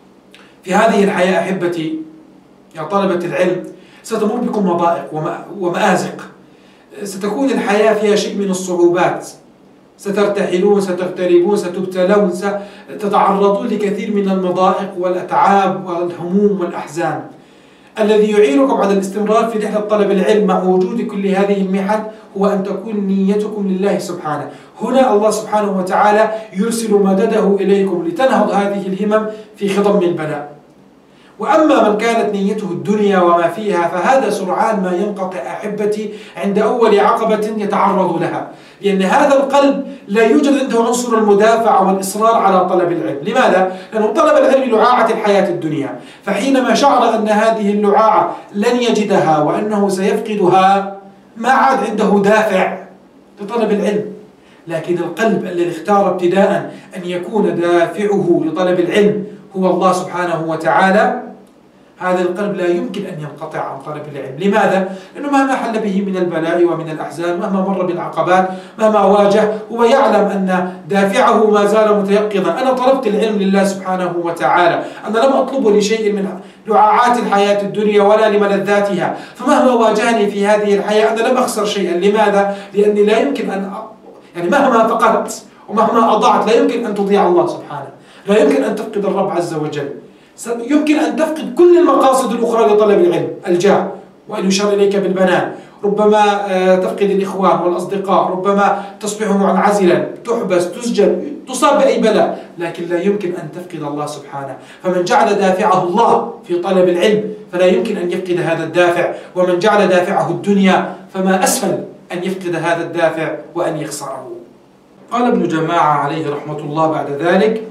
في هذه الحياة أحبتي يا طلبة العلم ستمر بكم مضائق ومآزق، ستكون الحياة فيها شيء من الصعوبات، سترتحلون، ستغتربون، ستبتلون، ستتعرضون لكثير من المضائق والأتعاب والهموم والأحزان. الذي يعينكم على الاستمرار في رحلة طلب العلم مع وجود كل هذه المحن هو أن تكون نيتكم لله سبحانه. هنا الله سبحانه وتعالى يرسل مدده إليكم لتنهض هذه الهمم في خضم البلاء. وأما من كانت نيته الدنيا وما فيها فهذا سرعان ما ينقطع أحبتي عند أول عقبة يتعرض لها، لأن هذا القلب لا يوجد عنده عنصر المدافع والإصرار على طلب العلم. لماذا؟ لأنه طلب العلم لعاعة الحياة الدنيا، فحينما شعر أن هذه اللعاعة لن يجدها وأنه سيفقدها ما عاد عنده دافع لطلب العلم. لكن القلب الذي اختار ابتداء أن يكون دافعه لطلب العلم هو الله سبحانه وتعالى، هذا القلب لا يمكن أن ينقطع عن طلب العلم. لماذا؟ لأنه مهما حل به من البلاء ومن الأحزان، مهما مر بالعقبات، مهما واجه، هو يعلم أن دافعه ما زال متيقظا. أنا طلبت العلم لله سبحانه وتعالى، أنا لم أطلبه لشيء من لعاعات الحياة الدنيا ولا لملذاتها، فمهما واجهني في هذه الحياة أنا لم أخسر شيءا. لماذا؟ لأني لا يمكن أن أ... يعني مهما فقدت ومهما أضعت لا يمكن أن تضيع الله سبحانه، لا يمكن أن تفقد الرب عز وجل. يمكن أن تفقد كل المقاصد الأخرى لطلب العلم، الجاه وأن يشار إليك بالبنان، ربما تفقد الإخوان والأصدقاء، ربما تصبح منعزلا، تحبس، تسجن، تصاب بأي بلاء، لكن لا يمكن أن تفقد الله سبحانه. فمن جعل دافعه الله في طلب العلم فلا يمكن أن يفقد هذا الدافع، ومن جعل دافعه الدنيا فما أسهل أن يفقد هذا الدافع وأن يخسره. قال ابن جماعة عليه رحمة الله بعد ذلك: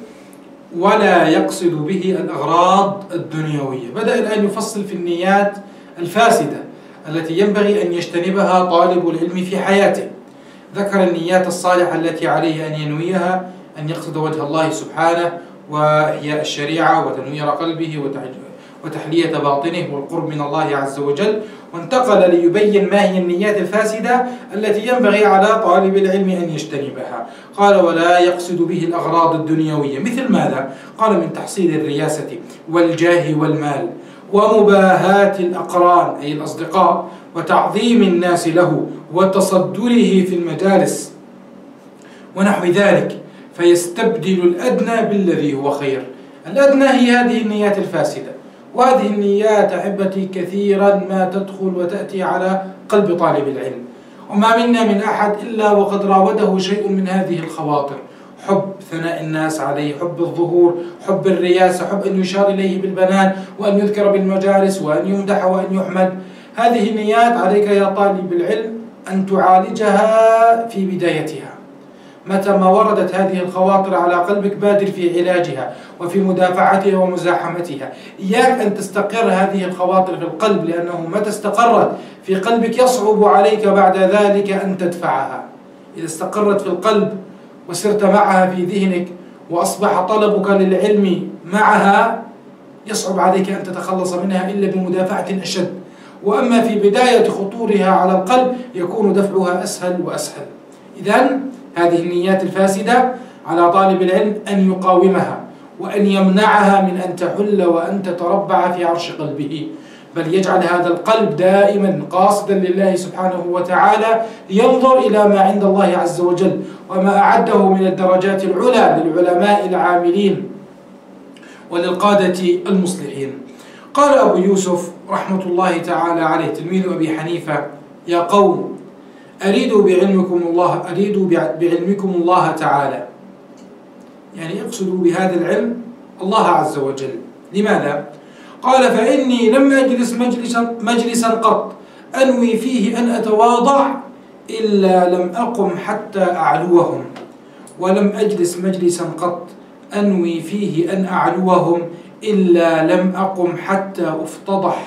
ولا يقصد به الأغراض الدنيوية. بدأ الآن يفصل في النيات الفاسدة التي ينبغي أن يجتنبها طالب العلم في حياته. ذكر النيات الصالحة التي عليه أن ينويها، أن يقصد وجه الله سبحانه وهي الشريعة وتنوير قلبه وتحلية باطنه والقرب من الله عز وجل، وانتقل ليبين ما هي النيات الفاسدة التي ينبغي على طالب العلم أن يجتنبها. قال: ولا يقصد به الأغراض الدنيوية. مثل ماذا؟ قال: من تحصيل الرياسة والجاه والمال ومباهاة الأقران أي الأصدقاء وتعظيم الناس له وتصدره في المجالس ونحو ذلك، فيستبدل الأدنى بالذي هو خير. الأدنى هي هذه النيات الفاسدة، وهذه النيات أحبتي كثيرا ما تدخل وتأتي على قلب طالب العلم، وما منا من أحد إلا وقد راوده شيء من هذه الخواطر: حب ثناء الناس عليه، حب الظهور، حب الرياسة، حب أن يشار إليه بالبنان وأن يذكر بالمجالس وأن يمدح وأن يحمد. هذه النيات عليك يا طالب العلم أن تعالجها في بدايتها. متى ما وردت هذه الخواطر على قلبك بادر في علاجها وفي مدافعتها ومزاحمتها. إياك أن تستقر هذه الخواطر في القلب، لأنه متى استقرت في قلبك يصعب عليك بعد ذلك أن تدفعها. إذا استقرت في القلب وسرت معها في ذهنك وأصبح طلبك للعلم معها، يصعب عليك أن تتخلص منها إلا بمدافعة أشد. وأما في بداية خطورها على القلب يكون دفعها أسهل وأسهل. إذن هذه النيات الفاسدة على طالب العلم أن يقاومها وأن يمنعها من أن تحل وأن تتربع في عرش قلبه، بل يجعل هذا القلب دائما قاصدا لله سبحانه وتعالى، ينظر إلى ما عند الله عز وجل وما أعده من الدرجات العلى للعلماء العاملين وللقادة المصلحين. قال أبو يوسف رحمة الله تعالى عليه تلميذ أبي حنيفة: يا قوم أريدوا بعلمكم الله أريدوا بعلمكم الله تعالى، يعني اقصدوا بهذا العلم الله عز وجل. لماذا؟ قال: فإني لم أجلس مجلسا, مجلسا قط أنوي فيه أن أتواضع إلا لم أقم حتى أعلوهم، ولم أجلس مجلسا قط أنوي فيه أن أعلوهم إلا لم أقم حتى أفتضح.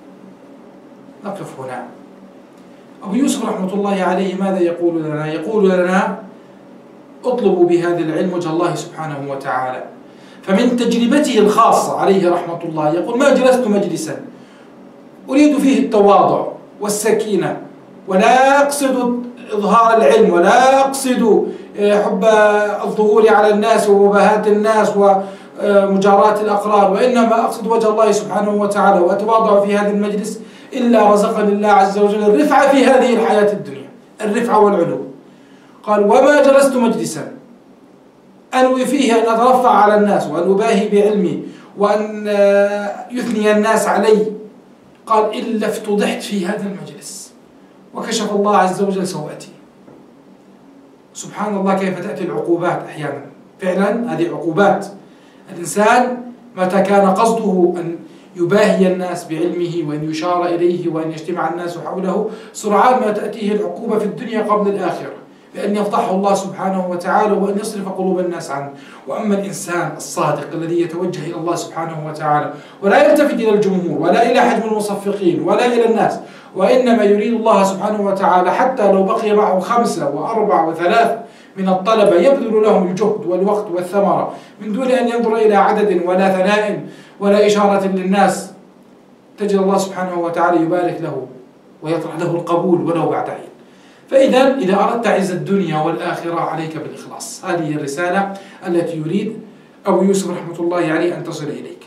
نقف هنا. أبو يوسف رحمة الله عليه ماذا يقول لنا؟ يقول لنا: اطلبوا بهذا العلم وجه الله سبحانه وتعالى. فمن تجربته الخاصة عليه رحمة الله يقول: ما جلست مجلسا أريد فيه التواضع والسكينة، ولا أقصد إظهار العلم، ولا أقصد حب الظهور على الناس ومباهاة الناس ومجاراة الأقرار، وإنما أقصد وجه الله سبحانه وتعالى، وأتواضع في هذا المجلس إلا رزقني الله عز وجل الرفعة في هذه الحياة الدنيا، الرفعة والعلو. قال: وما جلست مجلسا أنوي فيه أن أترفع على الناس وأن أباهي بعلمي وأن يثني الناس علي، قال: إلا افتضحت في هذا المجلس وكشف الله عز وجل سوءتي. سبحان الله كيف تأتي العقوبات أحيانا. فعلا هذه عقوبات. الإنسان متى كان قصده أن يباهي الناس بعلمه وأن يشار إليه وأن يجتمع الناس حوله، سرعان ما تأتيه العقوبة في الدنيا قبل الآخرة، بأن يفضحه الله سبحانه وتعالى وأن يصرف قلوب الناس عنه. وأما الإنسان الصادق الذي يتوجه إلى الله سبحانه وتعالى ولا يلتفت إلى الجمهور ولا إلى حجم المصفقين ولا إلى الناس، وإنما يريد الله سبحانه وتعالى، حتى لو بقي معه خمسة وأربع وثلاث من الطلبة يبذل لهم الجهد والوقت والثمرة من دون أن ينظر إلى عدد ولا ثناء ولا إشارة للناس، تجد الله سبحانه وتعالى يبارك له ويطرح له القبول ولو بعد حين. فإذا إذا أردت عز الدنيا والآخرة عليك بالإخلاص. هذه الرسالة التي يريد أبو يوسف رحمة الله عليه أن تصل إليك.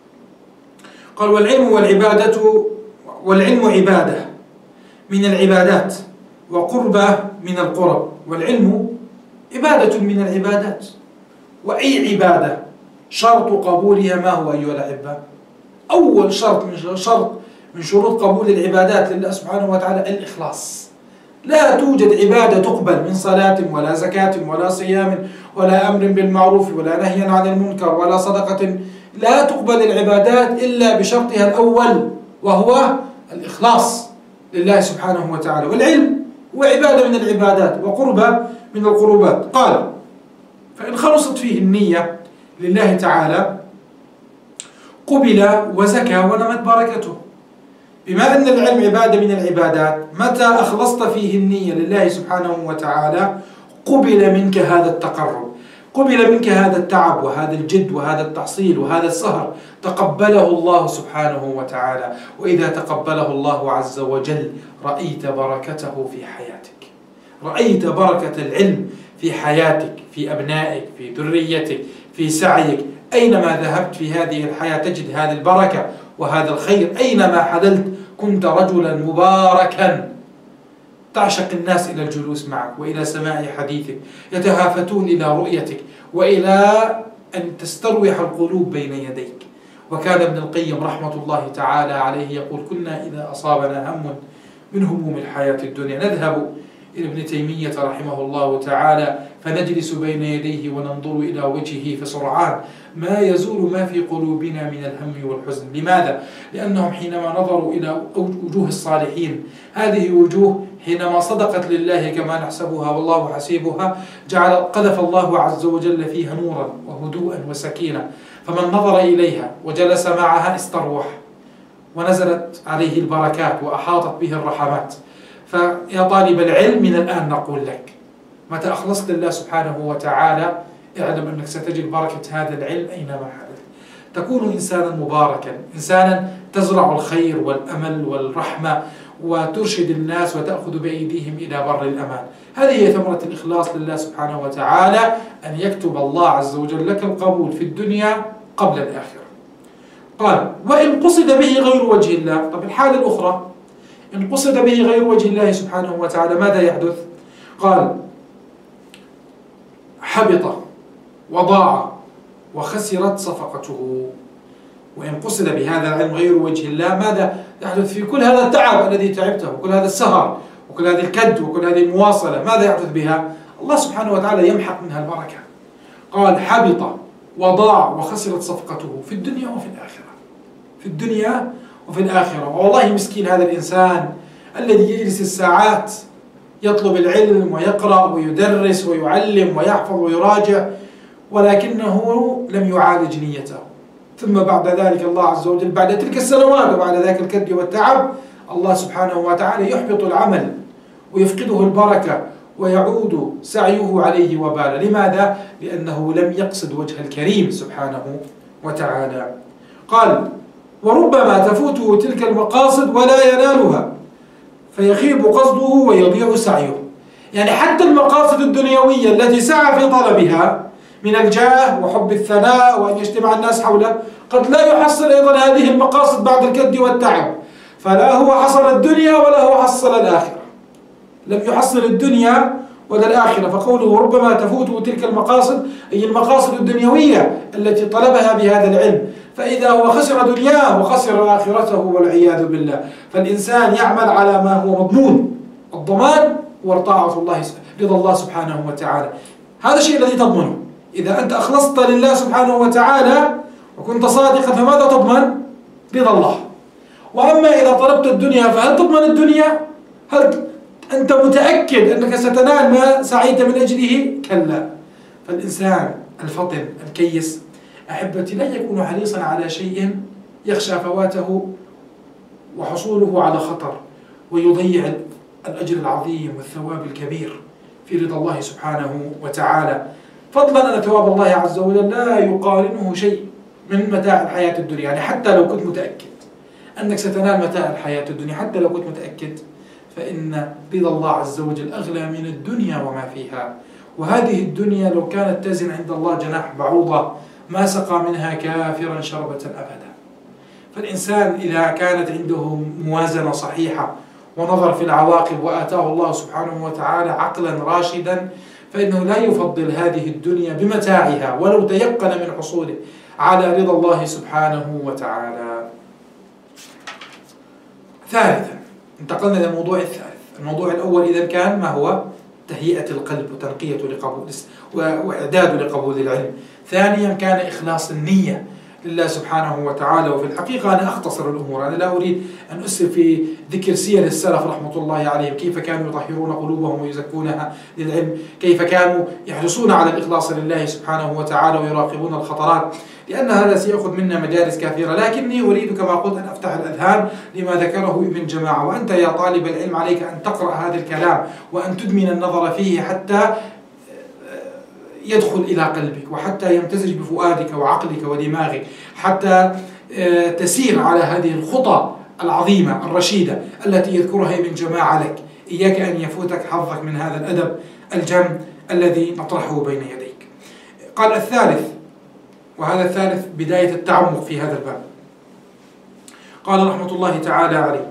قال: والعلم والعبادة والعلم عبادة من العبادات وقربة من القرب. والعلم عبادة من العبادات. وأي عبادة شرط قبولها ما هو أيها الأحبة؟ أول شرط من شرط من شروط قبول العبادات لله سبحانه وتعالى الإخلاص. لا توجد عبادة تقبل من صلاة ولا زكاة ولا صيام ولا أمر بالمعروف ولا نهي عن المنكر ولا صدقة، لا تقبل العبادات إلا بشرطها الأول وهو الإخلاص لله سبحانه وتعالى. والعلم هو عبادة من العبادات وقربة من القربات. قال: فإن خلصت فيه النية لله تعالى قبل وزكى ونمت بركته. بما أن العلم عبادة من العبادات، متى أخلصت فيه النية لله سبحانه وتعالى قبل منك هذا التقرب، قبل منك هذا التعب وهذا الجد وهذا التحصيل وهذا السهر، تقبله الله سبحانه وتعالى. وإذا تقبله الله عز وجل رأيت بركته في حياتك، رأيت بركة العلم في حياتك، في أبنائك، في ذريتك، في سعيك. أينما ذهبت في هذه الحياة تجد هذه البركة وهذا الخير. أينما حللت كنت رجلا مباركا تعشق الناس إلى الجلوس معك وإلى سماع حديثك، يتهافتون إلى رؤيتك وإلى أن تستروح القلوب بين يديك. وكان ابن القيم رحمة الله تعالى عليه يقول: كنا إذا أصابنا هم من هموم الحياة الدنيا نذهب إلى ابن تيمية رحمه الله تعالى فنجلس بين يديه وننظر إلى وجهه، فسرعان ما يزول ما في قلوبنا من الهم والحزن. لماذا؟ لأنهم حينما نظروا إلى وجوه الصالحين، هذه وجوه حينما صدقت لله كما نحسبها والله حسيبها، جعل قذف الله عز وجل فيها نورا وهدوءا وسكينة، فمن نظر إليها وجلس معها استروح ونزلت عليه البركات وأحاطت به الرحمات. فيا طالب العلم، من الآن نقول لك متى أخلصت لله سبحانه وتعالى اعلم أنك ستجد بركة هذا العلم أينما حدث. تكون إنسانا مباركا، إنسانا تزرع الخير والأمل والرحمة وترشد الناس وتأخذ بأيديهم إلى بر الأمان. هذه هي ثمرة الإخلاص لله سبحانه وتعالى، أن يكتب الله عز وجل لك القبول في الدنيا قبل الآخرة. قال: وإن قصد به غير وجه الله. طب الحالة الأخرى، إن قصد به غير وجه الله سبحانه وتعالى ماذا يحدث؟ قال: حبط وضاع وخسرت صفقته. وإن قصد بهذا العلم غير وجه الله ماذا يحدث في كل هذا التعب الذي تعبته، وكل هذا السهر، وكل هذه الكد، وكل هذه المواصلة؟ ماذا يحدث بها؟ الله سبحانه وتعالى يمحق منها البركة. قال حبط وضاع وخسرت صفقته في الدنيا وفي الآخرة. في الدنيا وفي الآخرة. والله مسكين هذا الإنسان الذي يجلس الساعات يطلب العلم ويقرأ ويدرس ويعلم ويحفظ ويراجع، ولكنه لم يعالج نيته. ثم بعد ذلك الله عز وجل بعد تلك السنوات وبعد ذلك الكد والتعب الله سبحانه وتعالى يحبط العمل ويفقده البركة ويعود سعيه عليه وبالا. لماذا؟ لأنه لم يقصد وجه الكريم سبحانه وتعالى. قال وربما تفوته تلك المقاصد ولا ينالها فيخيب قصده ويضيع سعيه. يعني حتى المقاصد الدنيوية التي سعى في طلبها من الجاه وحب الثناء وأن يجتمع الناس حوله قد لا يحصل أيضا هذه المقاصد بعد الكد والتعب، فلا هو حصل الدنيا ولا هو حصل الآخرة. لم يحصل الدنيا ولا الآخرة. فقوله ربما تفوته تلك المقاصد أي المقاصد الدنيوية التي طلبها بهذا العلم، فإذا هو خسر دنياه وخسر آخرته والعياذ بالله. فالإنسان يعمل على ما هو مضمون. الضمان هو طاعة الله، رضا الله سبحانه وتعالى. هذا الشيء الذي تضمنه. إذا أنت أخلصت لله سبحانه وتعالى وكنت صادقا فماذا تضمن؟ رضا الله. وأما إذا طلبت الدنيا فهل تضمن الدنيا؟ هل أنت متأكد أنك ستنال ما سعيت من أجله؟ كلا. فالإنسان الفطن الكيس أحبتي لا يكون حريصا على شيء يخشى فواته وحصوله على خطر ويضيع الأجر العظيم والثواب الكبير في رضا الله سبحانه وتعالى. فضلا أن ثواب الله عز وجل لا يقارنه شيء من متاع الحياة الدنيا. يعني حتى لو كنت متأكد أنك ستنال متاع الحياة الدنيا، حتى لو كنت متأكد، فإن رضا الله عز وجل أغلى من الدنيا وما فيها. وهذه الدنيا لو كانت تزن عند الله جناح بعوضة ما سقى منها كافرا شربة أبدا. فالإنسان إذا كانت عنده موازنة صحيحة ونظر في العواقب وآتاه الله سبحانه وتعالى عقلا راشدا فإنه لا يفضل هذه الدنيا بمتاعها ولو تيقن من حصوله على رضا الله سبحانه وتعالى. ثالثا انتقلنا إلى الموضوع الثالث. الموضوع الأول إذا كان ما هو؟ تهيئة القلب وتنقيته لقبول وإعداده لقبول العلم. ثانيا كان إخلاص النية لله سبحانه وتعالى. وفي الحقيقة أنا أختصر الأمور، أنا لا أريد أن أسر في ذكر سير السلف رحمة الله عليهم، كيف كانوا يطهرون قلوبهم ويزكونها للعلم، كيف كانوا يحرصون على الإخلاص لله سبحانه وتعالى ويراقبون الخطرات، لأن هذا سيأخذ منا مجالس كثيرة. لكني أريد كما قلت أن أفتح الأذهان لما ذكره ابن جماعة. وأنت يا طالب العلم عليك أن تقرأ هذا الكلام وأن تدمن النظر فيه حتى يدخل إلى قلبك وحتى يمتزج بفؤادك وعقلك ودماغك، حتى تسير على هذه الخطى العظيمة الرشيدة التي يذكرها ابن جماعة لك. إياك أن يفوتك حظك من هذا الأدب الجم الذي نطرحه بين يديك. قال الثالث، وهذا الثالث بداية التعمق في هذا الباب، قال رحمة الله تعالى عليه: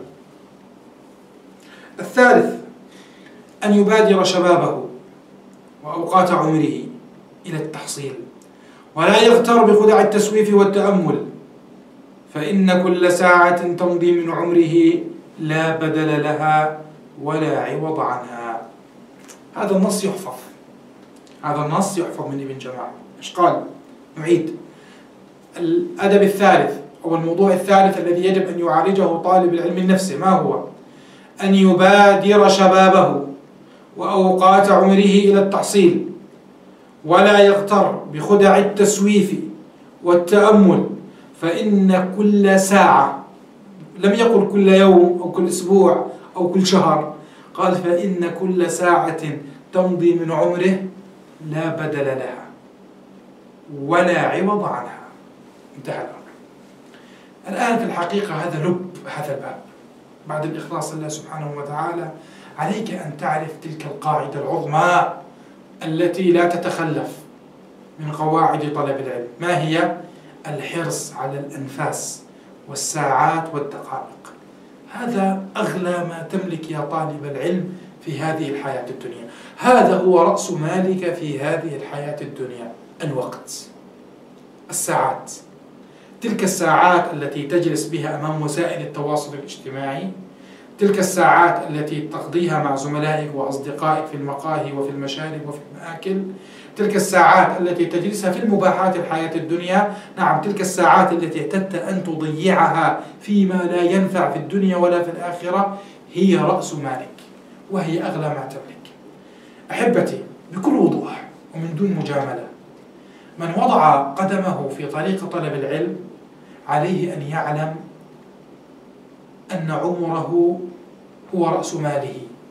الثالث أن يبادر شبابه وأوقات عمره إلى التحصيل ولا يغتر بخدع التسويف والتأمل، فإن كل ساعة تمضي من عمره لا بدل لها ولا عوض عنها. هذا النص يحفظ، هذا النص يحفظ من ابن جماعة. إيش قال؟ نعيد. الأدب الثالث أو الموضوع الثالث الذي يجب أن يعالجه طالب العلم النفسي ما هو؟ أن يبادر شبابه وأوقات عمره إلى التحصيل ولا يغتر بخدع التسويف والتأمل، فإن كل ساعة، لم يقل كل يوم أو كل أسبوع أو كل شهر، قال فإن كل ساعة تمضي من عمره لا بدل لها ولا عوض عنها. انتهى الأمر. الآن في الحقيقة هذا لب هذا الباب. بعد الإخلاص لله سبحانه وتعالى عليك أن تعرف تلك القاعدة العظمى التي لا تتخلف من قواعد طلب العلم. ما هي؟ الحرص على الأنفاس والساعات والدقائق. هذا أغلى ما تملك يا طالب العلم في هذه الحياة الدنيا. هذا هو رأس مالك في هذه الحياة الدنيا، الوقت، الساعات. تلك الساعات التي تجلس بها أمام وسائل التواصل الاجتماعي، تلك الساعات التي تقضيها مع زملائك وأصدقائك في المقاهي وفي المشارب وفي المآكل، تلك الساعات التي تجلسها في المباحات الحياة الدنيا، نعم تلك الساعات التي اعتدت أن تضيعها فيما لا ينفع في الدنيا ولا في الآخرة هي رأس مالك وهي أغلى ما تملك. أحبتي، بكل وضوح ومن دون مجاملة، من وضع قدمه في طريق طلب العلم عليه أن يعلم أن عمره هو رأس ماله،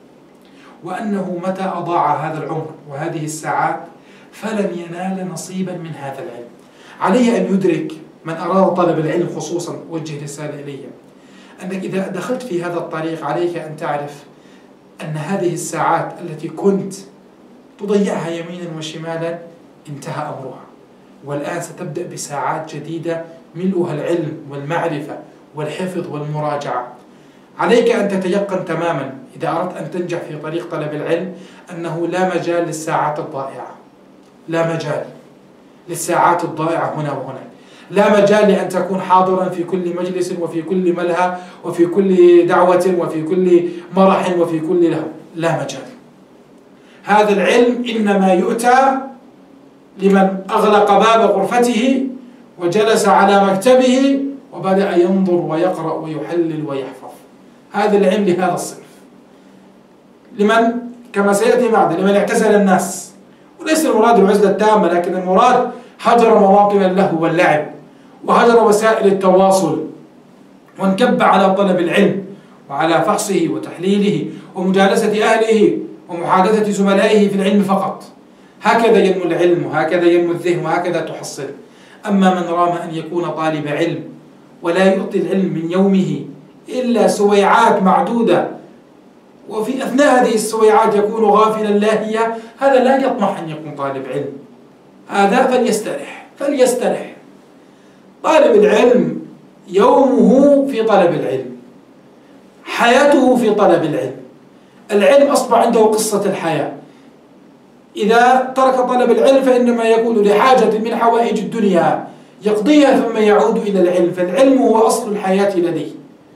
وأنه متى أضاع هذا العمر وهذه الساعات فلن ينال نصيبا من هذا العلم. عليه أن يدرك من أراد طلب العلم خصوصا، وجه رسالة إلي، أنك إذا دخلت في هذا الطريق عليك أن تعرف أن هذه الساعات التي كنت تضيعها يمينا وشمالا انتهى أمرها، والآن ستبدأ بساعات جديدة ملؤها العلم والمعرفة والحفظ والمراجعة. عليك أن تتيقن تماما إذا أردت أن تنجح في طريق طلب العلم أنه لا مجال للساعات الضائعة، لا مجال للساعات الضائعة هنا وهنا، لا مجال لأن تكون حاضرا في كل مجلس وفي كل ملهى وفي كل دعوة وفي كل مرح وفي كل لهو، لا مجال. هذا العلم إنما يؤتى لمن أغلق باب غرفته وجلس على مكتبه وبدأ ينظر ويقرأ ويحلل ويحفظ. هذا العلم لهذا الصنف، لمن كما سيأتي معنا لمن اعتزل الناس، وليس المراد العزلة التامة، لكن المراد هجر مواطن اللهو واللعب وهجر وسائل التواصل وانكب على طلب العلم وعلى فحصه وتحليله ومجالسة أهله ومحادثة زملائه في العلم فقط. هكذا ينمو العلم وهكذا ينمو الذهن وهكذا تحصل. أما من رام أن يكون طالب علم ولا يعطي العلم من يومه إلا سويعات معدودة، وفي أثناء هذه السويعات يكون غافلا لاهيا، هذا لا يطمح أن يكون طالب علم، هذا فليسترح فليسترح. طالب العلم يومه في طلب العلم، حياته في طلب العلم، العلم أصبح عنده قصة الحياة. إذا ترك طلب العلم فإنما يكون لحاجة من حوائج الدنيا يقضيها ثم يعود إلى العلم، فالعلم هو أصل الحياة لديه.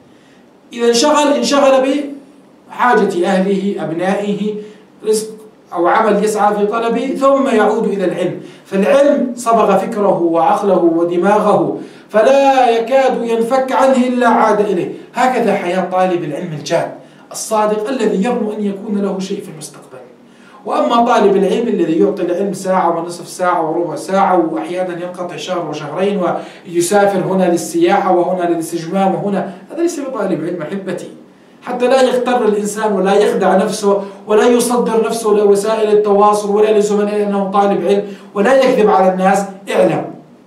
إذا انشغل انشغل بحاجة أهله أبنائه، رزق أو عمل يسعى في طلبه، ثم يعود إلى العلم، فالعلم صبغ فكره وعقله ودماغه فلا يكاد ينفك عنه إلا عاد إليه. هكذا حياة طالب العلم الجاد الصادق الذي يرجو أن يكون له شيء في المستقبل. وأما طالب العلم الذي يعطي العلم ساعة ونصف ساعة وربع ساعة وأحيانا ينقطع شهر وشهرين ويسافر هنا للسياحة وهنا للاستجمام وهنا، هذا ليس بطالب علم أحبتي. حتى لا يغتر الإنسان ولا يخدع نفسه ولا يصدر نفسه لوسائل التواصل ولا لزملائه أنه طالب علم ولا يكذب على الناس، اعلم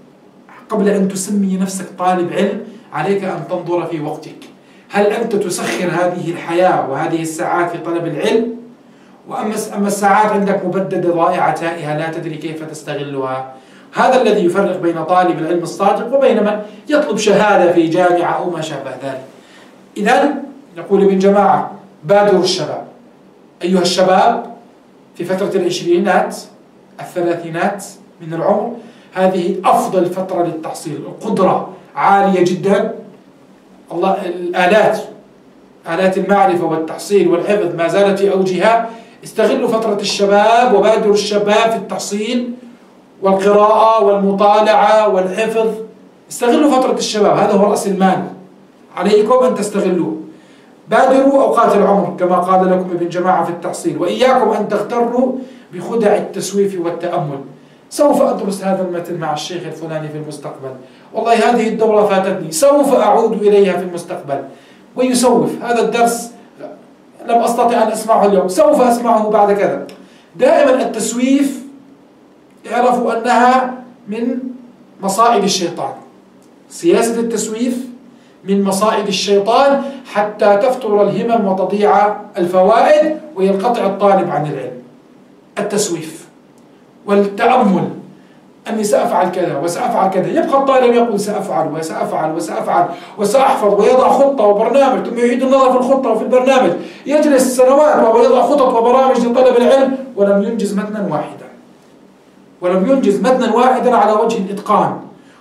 قبل أن تسمي نفسك طالب علم عليك أن تنظر في وقتك، هل أنت تسخر هذه الحياة وهذه الساعات في طلب العلم؟ وأما الساعات عندك مبددة ضائعة تائهة لا تدري كيف تستغلها. هذا الذي يفرق بين طالب العلم الصادق وبين من يطلب شهادة في جامعة أو ما شابه ذلك. إذن نقول ابن جماعة بادروا الشباب، أيها الشباب في فترة العشرينات الثلاثينات من العمر، هذه أفضل فترة للتحصيل، القدرة عالية جدا، الله الآلات آلات المعرفة والتحصيل والحفظ ما زالت في أوجها. استغلوا فترة الشباب وبادروا الشباب في التحصيل والقراءة والمطالعة والحفظ. استغلوا فترة الشباب، هذا هو رأس المال، عليكم أن تستغلوه. بادروا أوقات العمر كما قال لكم ابن جماعة في التحصيل، وإياكم أن تغتروا بخدع التسويف والتأمل. سوف أدرس هذا المتن مع الشيخ الفلاني في المستقبل، والله هذه الدورة فاتتني، سوف أعود إليها في المستقبل، ويسوف هذا الدرس لم أستطع أن أسمعه اليوم، سوف أسمعه بعد كذا. دائما التسويف اعرفوا أنها من مصائد الشيطان، سياسة التسويف من مصائد الشيطان حتى تفتر الهمم وتضيع الفوائد وينقطع الطالب عن العلم. التسويف والتأمل، أني سأفعل كذا وسأفعل كذا، يبقى الطالب يقول سأفعل وسأفعل وسأفعل وسأحفظ ويضع خطة وبرنامج، ثم يعيد النظر في الخطة وفي البرنامج، يجلس سنوات وهو يضع خطط وبرامج لطلب العلم ولم ينجز متنا واحدا، ولم ينجز متنا واحدا على وجه الإتقان،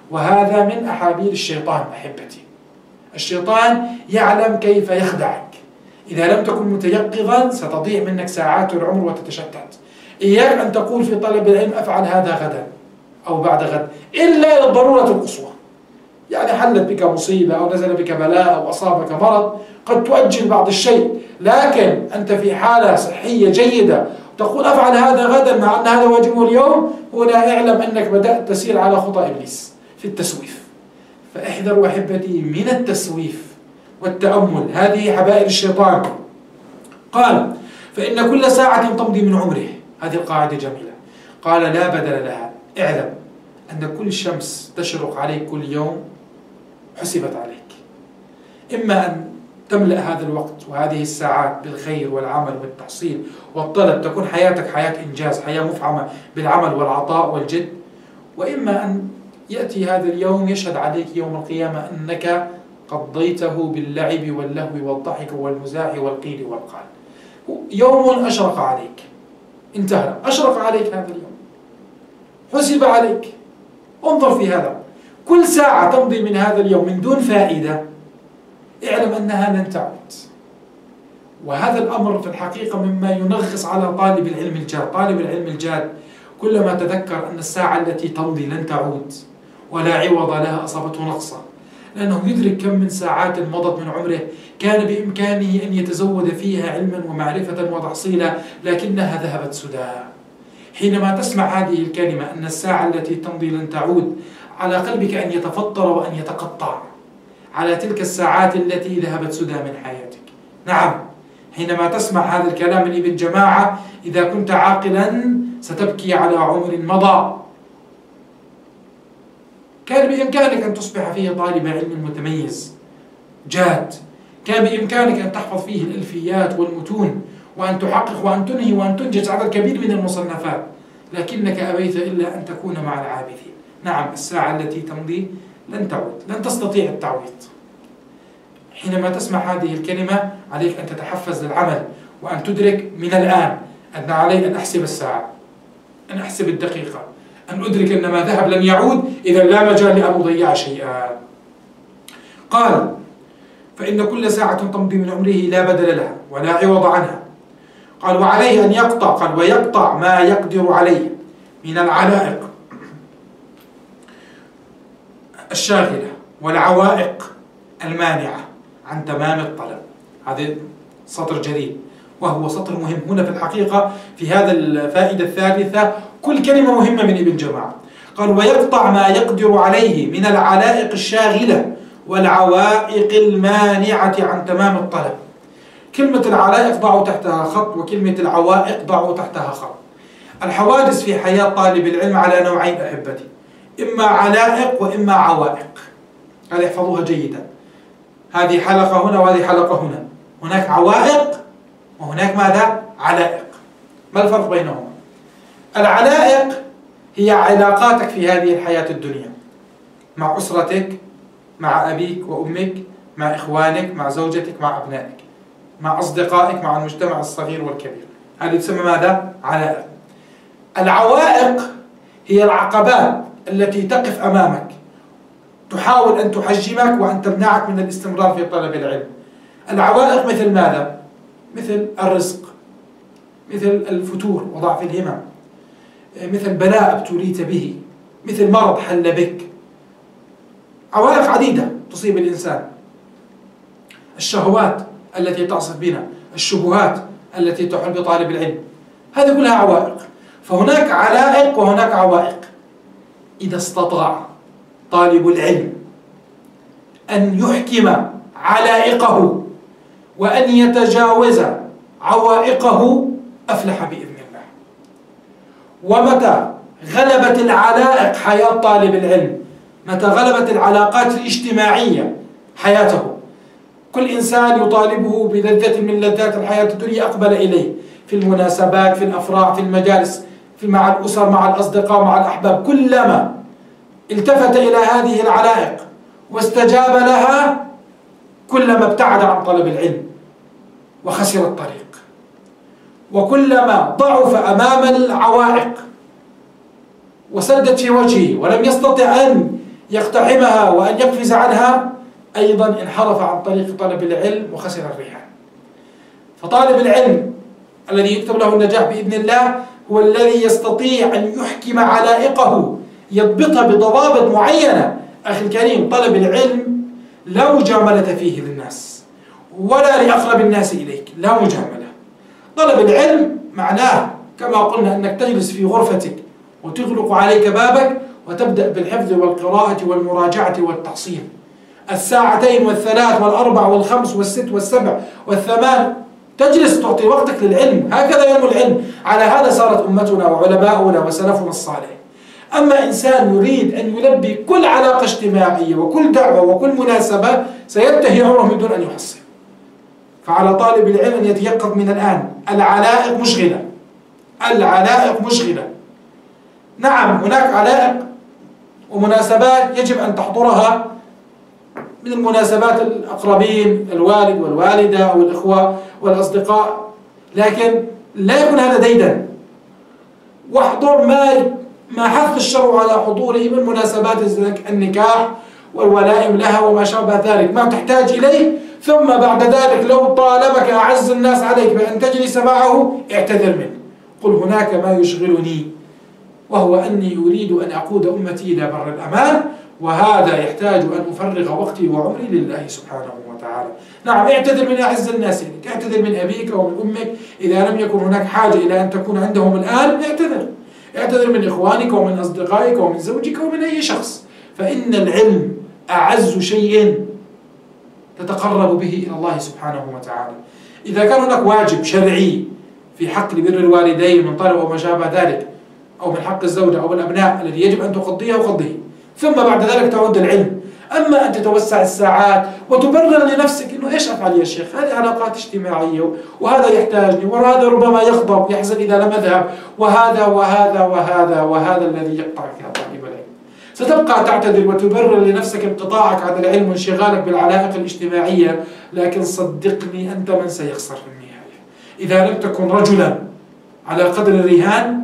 وهذا من أحابيل الشيطان أحبتي. الشيطان يعلم كيف يخدعك. إذا لم تكن متيقظا ستضيع منك ساعات العمر وتتشتت. إياك أن تقول في طلب العلم أفعل هذا غدا أو بعد غد، إلا للضرورة القصوى، يعني حلت بك مصيبة أو نزل بك بلاء أو أصابك مرض قد تؤجل بعض الشيء، لكن أنت في حالة صحية جيدة تقول أفعل هذا غدا مع أن هذا واجبه اليوم، هنا اعلم أنك بدأت تسير على خطى إبليس في التسويف. فاحذروا أحبتي من التسويف والتأمل، هذه حبائل الشيطان. قال فإن كل ساعة تمضي من عمره، هذه القاعدة جميلة. قال لا بدل لها، اعلم أن كل شمس تشرق عليك كل يوم حسبت عليك، إما أن تملأ هذا الوقت وهذه الساعات بالخير والعمل والتحصيل والطلب، تكون حياتك حياة إنجاز، حياة مفعمة بالعمل والعطاء والجد، وإما أن يأتي هذا اليوم يشهد عليك يوم القيامة أنك قضيته باللعب واللهو والضحك والمزاح والقيل والقال. يوم أشرق عليك، انتهى، أشرق عليك هذا اليوم، حسب عليك. انظر في هذا، كل ساعة تمضي من هذا اليوم من دون فائدة اعلم أنها لن تعود. وهذا الأمر في الحقيقة مما ينغص على طالب العلم الجاد. طالب العلم الجاد كلما تذكر أن الساعة التي تمضي لن تعود ولا عوض لها أصابته نقصا، لأنه يدرك كم من ساعات مضت من عمره كان بإمكانه أن يتزود فيها علما ومعرفة وتحصيلا، لكنها ذهبت سدى. حينما تسمع هذه الكلمة أن الساعة التي تمضي لن تعود، على قلبك أن يتفطر وأن يتقطع على تلك الساعات التي ذهبت سدى من حياتك. نعم، حينما تسمع هذا الكلام من ابن جماعة، إذا كنت عاقلا ستبكي على عمر مضى كان بإمكانك أن تصبح فيه طالب علم متميز جاد، كان بإمكانك أن تحفظ فيه الألفيات والمتون وأن تحقق وأن تنهي وأن تنجز عدد كبير من المصنفات، لكنك أبيت إلا أن تكون مع العابثين. نعم، الساعة التي تمضي لن تعود، لن تستطيع التعويض. حينما تسمع هذه الكلمة عليك أن تتحفز للعمل وأن تدرك من الآن أن علي أن أحسب الساعة، أن أحسب الدقيقة، أن أدرك أن ما ذهب لن يعود، إذا لا مجال لأن أضيع شيئا. قال فإن كل ساعة تمضي من عمره لا بدل لها ولا عوض عنها. قال وعليه أن يقطع، قال ويقطع ما يقدر عليه من العلائق الشاغلة والعوائق المانعة عن تمام الطلب. هذا سطر جديد وهو سطر مهم هنا في الحقيقة. في هذا الفائدة الثالثة كل كلمة مهمة من ابن جماعة. قال ويقطع ما يقدر عليه من العلائق الشاغلة والعوائق المانعة عن تمام الطلب. كلمة العلائق ضعوا تحتها خط، وكلمة العوائق ضعوا تحتها خط. الحوادث في حياة طالب العلم على نوعين أحبتي، إما علائق وإما عوائق. هذه احفظوها جيدا، هذه حلقة هنا وهذه حلقة هنا. هناك عوائق وهناك ماذا؟ علائق. ما الفرق بينهما؟ العلائق هي علاقاتك في هذه الحياة الدنيا مع أسرتك، مع أبيك وأمك، مع إخوانك، مع زوجتك، مع أبنائك، مع أصدقائك، مع المجتمع الصغير والكبير. هذه تسمى ماذا؟ علائق. العوائق هي العقبات التي تقف أمامك تحاول أن تحجمك وأن تمنعك من الاستمرار في طلب العلم. العوائق مثل ماذا؟ مثل الرزق، مثل الفتور وضعف الهمم، مثل بلاء ابتليت به، مثل مرض حل بك. عوائق عديدة تصيب الإنسان، الشهوات التي تعصف بنا، الشبهات التي تحل بطالب العلم، هذه كلها عوائق. فهناك علائق وهناك عوائق. إذا استطاع طالب العلم أن يحكم علائقه وأن يتجاوز عوائقه أفلح بإذن الله. ومتى غلبت العلائق حياة طالب العلم، متى غلبت العلاقات الاجتماعية حياته، كل إنسان يطالبه بلذة من لذات الحياة الدنيا أقبل إليه في المناسبات، في الأفراح، في المجالس، في مع الأسر، مع الأصدقاء، مع الأحباب. كلما التفت إلى هذه العلائق واستجاب لها كلما ابتعد عن طلب العلم وخسر الطريق. وكلما ضعف أمام العوائق وسدت في وجهه ولم يستطع أن يقتحمها وأن يقفز عنها أيضا انحرف عن طريق طلب العلم وخسر الرهان. فطالب العلم الذي يكتب له النجاح بإذن الله هو الذي يستطيع أن يحكم علائقه، يضبطها بضوابط معينة. أخي الكريم، طلب العلم لا مجاملة فيه للناس ولا لأقرب الناس إليك، لا مجاملة. طلب العلم معناه كما قلنا أنك تجلس في غرفتك وتغلق عليك بابك وتبدأ بالحفظ والقراءة والمراجعة والتحصيل. الساعتين والثلاث والأربع والخمس والست والسبع والثمان تجلس تعطي وقتك للعلم. هكذا يوم العلم. على هذا صارت أمتنا وعلماؤنا وسلفنا الصالح. أما إنسان يريد أن يلبي كل علاقة اجتماعية وكل دعوة وكل مناسبة سينتهي عمره من دون أن يحصل. فعلى طالب العلم أن يتيقظ من الآن. العلائق مشغلة، العلائق مشغلة. نعم، هناك علائق ومناسبات يجب أن تحضرها من المناسبات الأقربين، الوالد والوالدة أو الإخوة والأصدقاء، لكن لا يكون هذا ديدا. واحضر ما ما حث الشرع على حضوره من مناسبات النكاح والولائم لها وما شابه ذلك، ما تحتاج إليه. ثم بعد ذلك لو طالبك أعز الناس عليك بأن تجلس معه اعتذر منه. قل هناك ما يشغلني، وهو أني أريد أن أقود أمتي إلى بر الأمان، وهذا يحتاج أن أفرغ وقتي وعمري لله سبحانه وتعالى. نعم، اعتذر من أعز الناس إليك، اعتذر من أبيك ومن أمك إذا لم يكن هناك حاجة إلى أن تكون عندهم الآن، اعتذر. اعتذر من إخوانك ومن أصدقائك ومن زوجك ومن أي شخص، فإن العلم أعز شيء تتقرب به إلى الله سبحانه وتعالى. إذا كان هناك واجب شرعي في حق بر الوالدين من طلب أو ما شابه ذلك، أو من حق الزوجة أو الأبناء الذي يجب أن تقضيه وقضيه، ثم بعد ذلك تعود العلم. أما أن تتوسع الساعات وتبرر لنفسك إنه إيش أفعل يا شيخ، هذه علاقات اجتماعية وهذا يحتاجني وهذا ربما يغضب يحزن إذا لم أذهب، وهذا وهذا وهذا وهذا الذي يقطعك يا طالب العلم. ستبقى تعتذر وتبرر لنفسك انقطاعك عن العلم وانشغالك بالعلائق الاجتماعية، لكن صدقني أنت من سيخسر في النهاية. إذا لم تكن رجلا على قدر الرهان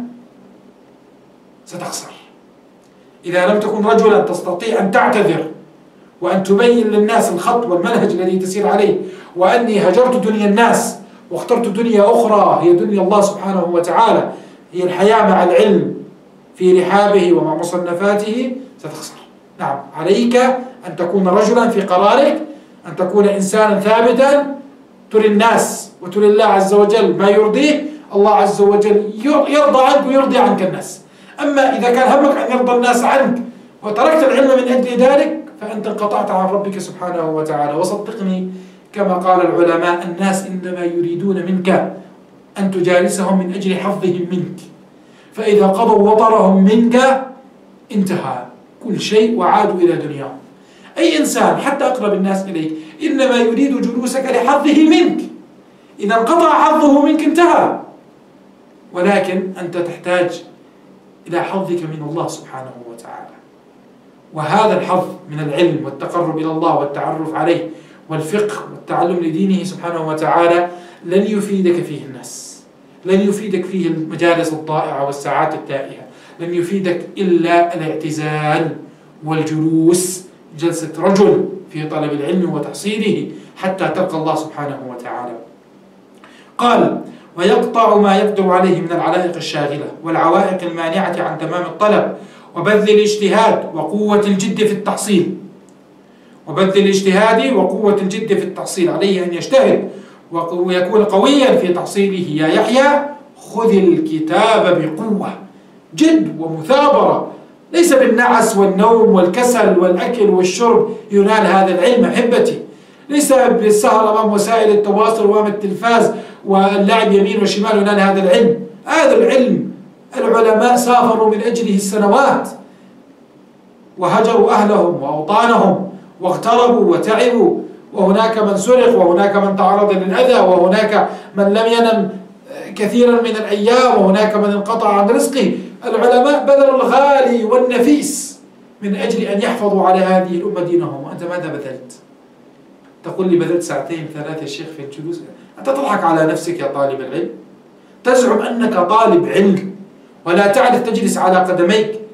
ستخسر. إذا لم تكن رجلا تستطيع أن تعتذر وأن تبين للناس الخط والمنهج الذي تسير عليه، وأني هجرت دنيا الناس واخترت دنيا أخرى هي دنيا الله سبحانه وتعالى، هي الحياة مع العلم في رحابه ومع مصنفاته، ستخسر. نعم، عليك أن تكون رجلا في قرارك، أن تكون إنسانا ثابتا تري الناس وتري الله عز وجل ما يرضيه. الله عز وجل يرضى عنك ويرضي عنك الناس. أما إذا كان همك أن يرضى الناس عنك وتركت العلم من أجل ذلك فأنت انقطعت عن ربك سبحانه وتعالى. وصدقني كما قال العلماء، الناس إنما يريدون منك أن تجالسهم من أجل حظهم منك، فإذا قضوا وطرهم منك انتهى كل شيء وعادوا إلى دنياهم. أي إنسان حتى أقرب الناس إليك إنما يريد جلوسك لحظه منك، إذا انقطع حظه منك انتهى. ولكن أنت تحتاج إلى حظك من الله سبحانه وتعالى، وهذا الحظ من العلم والتقرب إلى الله والتعرف عليه والفقه والتعلم لدينه سبحانه وتعالى لن يفيدك فيه الناس، لن يفيدك فيه المجالس الضائعة والساعات التائهة، لن يفيدك إلا الاعتزال والجلوس جلسة رجل في طلب العلم وتحصيله حتى تلقى الله سبحانه وتعالى. قال: ويقطع ما يقدر عليه من العلائق الشاغلة والعوائق المانعة عن تمام الطلب، وبذل الاجتهاد وقوة الجد في التحصيل وبذل الاجتهاد وقوة الجد في التحصيل عليه أن يجتهد ويكون قويا في تحصيله. يا يحيى خذ الكتاب بقوة، جد ومثابرة، ليس بالنعس والنوم والكسل والأكل والشرب ينال هذا العلم أحبتي، ليس بالسهر أمام وسائل التواصل وأمام التلفاز واللعب يمين وشمال ينال هذا العلم. هذا العلم العلماء سافروا من أجله السنوات وهجروا أهلهم وأوطانهم واغتربوا وتعبوا، وهناك من سرق وهناك من تعرض للأذى وهناك من لم ينم كثيرا من الأيام وهناك من انقطع عن رزقه. العلماء بذلوا الغالي والنفيس من أجل أن يحفظوا على هذه الأمة دينهم، وأنت ماذا بذلت؟ تقول لي بذلت ساعتين ثلاثة يا شيخ في الجلوس؟ أنت تضحك على نفسك يا طالب العلم، تزعم أنك طالب علم ولا تعرف تجلس على قدميك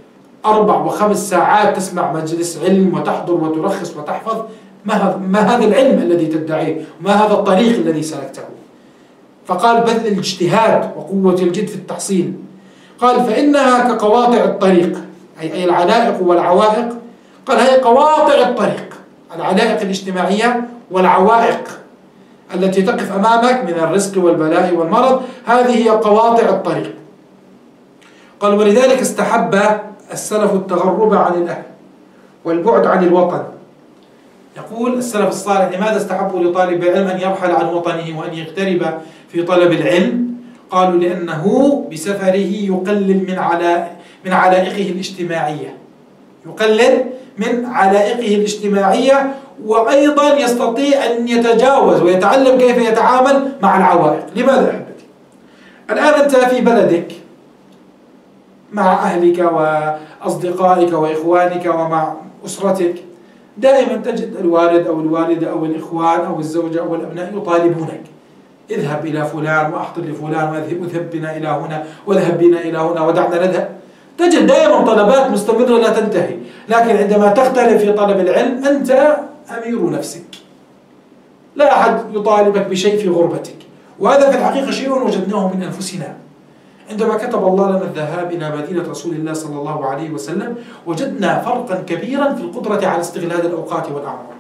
أربع وخمس ساعات تسمع مجلس علم وتحضر وترخص وتحفظ، ما هذا ما هذا العلم الذي تدعيه؟ وما هذا الطريق الذي سلكته؟ فقال بذل الاجتهاد وقوة الجد في التحصيل. قال فإنها كقواطع الطريق، أي أي العلائق والعوائق. قال هي قواطع الطريق، العلائق الاجتماعية والعوائق التي تقف أمامك من الرزق والبلاء والمرض، هذه هي قواطع الطريق. قال ولذلك استحب السلف التغرب عن الأهل والبعد عن الوطن. يقول السلف الصالح لماذا استحبوا لطالب العلم أن يرحل عن وطنه وأن يغترب في طلب العلم؟ قالوا لأنه بسفره يقلل من علا من علائقه الاجتماعية، يقلل من علائقه الاجتماعية، وأيضا يستطيع أن يتجاوز ويتعلم كيف يتعامل مع العوائق. لماذا أحبتي؟ الآن أنت في بلدك مع أهلك وأصدقائك وإخوانك ومع أسرتك، دائما تجد الوالد أو الوالدة أو الإخوان أو الزوجة أو الأبناء يطالبونك: اذهب إلى فلان وأحضر لفلان، واذهب بنا إلى هنا، واذهب بنا إلى هنا، ودعنا نذهب. تجد دائما طلبات مستمرة لا تنتهي. لكن عندما تغترب في طلب العلم أنت أمير نفسك، لا أحد يطالبك بشيء في غربتك. وهذا في الحقيقة شيء وجدناه من أنفسنا. عندما كتب الله لنا الذهاب إلى مدينة رسول الله صلى الله عليه وسلم وجدنا فرقا كبيرا في القدرة على استغلال الأوقات والأعمار.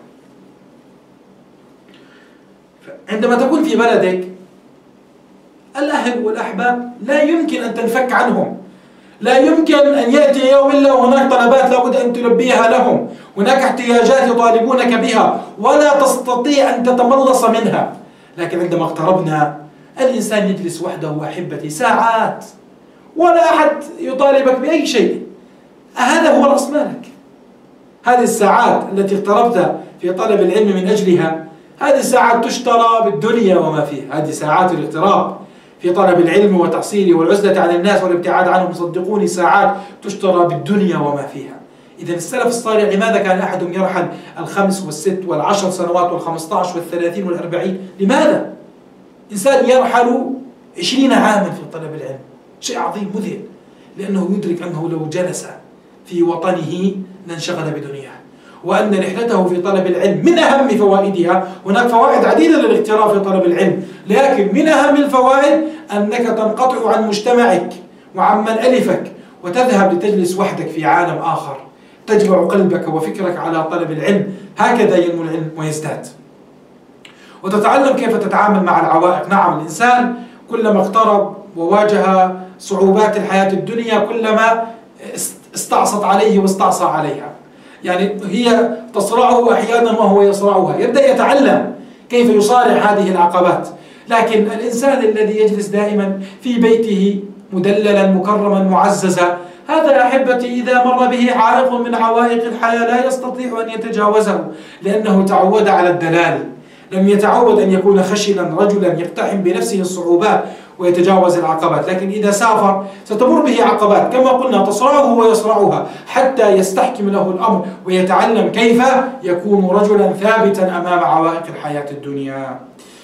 عندما تكون في بلدك الأهل والأحباب لا يمكن أن تنفك عنهم، لا يمكن أن يأتي يوم إلا وهناك طلبات لابد أن تلبيها لهم، هناك احتياجات يطالبونك بها ولا تستطيع أن تتملص منها. لكن عندما اقتربنا الإنسان يجلس وحده أحبتي ساعات ولا أحد يطالبك بأي شيء. هذا هو رأس مالك. هذه الساعات التي اقتربت في طلب العلم من أجلها، هذه الساعات تشترى بالدنيا وما فيها. هذه ساعات الاغتراب في طلب العلم وتحصيله والعزلة عن الناس والابتعاد عنهم، صدقوني ساعات تشترى بالدنيا وما فيها. إذا السلف الصالح لماذا كان أحدهم يرحل الخمس والست والعشر سنوات والخمسة عشر والثلاثين والأربعين؟ لماذا؟ إنسان يرحل عشرين عاما في طلب العلم، شيء عظيم مذهل، لأنه يدرك أنه لو جلس في وطنه لانشغل بدنياه، وأن رحلته في طلب العلم من أهم فوائدها، هناك فوائد عديدة للاغتراب في طلب العلم، لكن من أهم الفوائد أنك تنقطع عن مجتمعك وعن من ألفك وتذهب لتجلس وحدك في عالم آخر، تجمع قلبك وفكرك على طلب العلم. هكذا ينمو العلم ويزداد، وتتعلم كيف تتعامل مع العوائق. نعم، الإنسان كلما اقترب وواجه صعوبات الحياة الدنيا كلما استعصت عليه واستعصى عليها، يعني هي تصرعه أحيانا وهو يصرعها، يبدأ يتعلم كيف يصارع هذه العقبات. لكن الإنسان الذي يجلس دائما في بيته مدللا مكرما معززا، هذا أحبتي إذا مر به عائق من عوائق الحياة لا يستطيع أن يتجاوزه، لأنه تعود على الدلال، لم يتعود أن يكون خشنا رجلا يقتحم بنفسه الصعوبات ويتجاوز العقبات. لكن إذا سافر ستمر به عقبات كما قلنا تصرعه ويصرعها حتى يستحكم له الأمر ويتعلم كيف يكون رجلا ثابتا أمام عوائق الحياة الدنيا.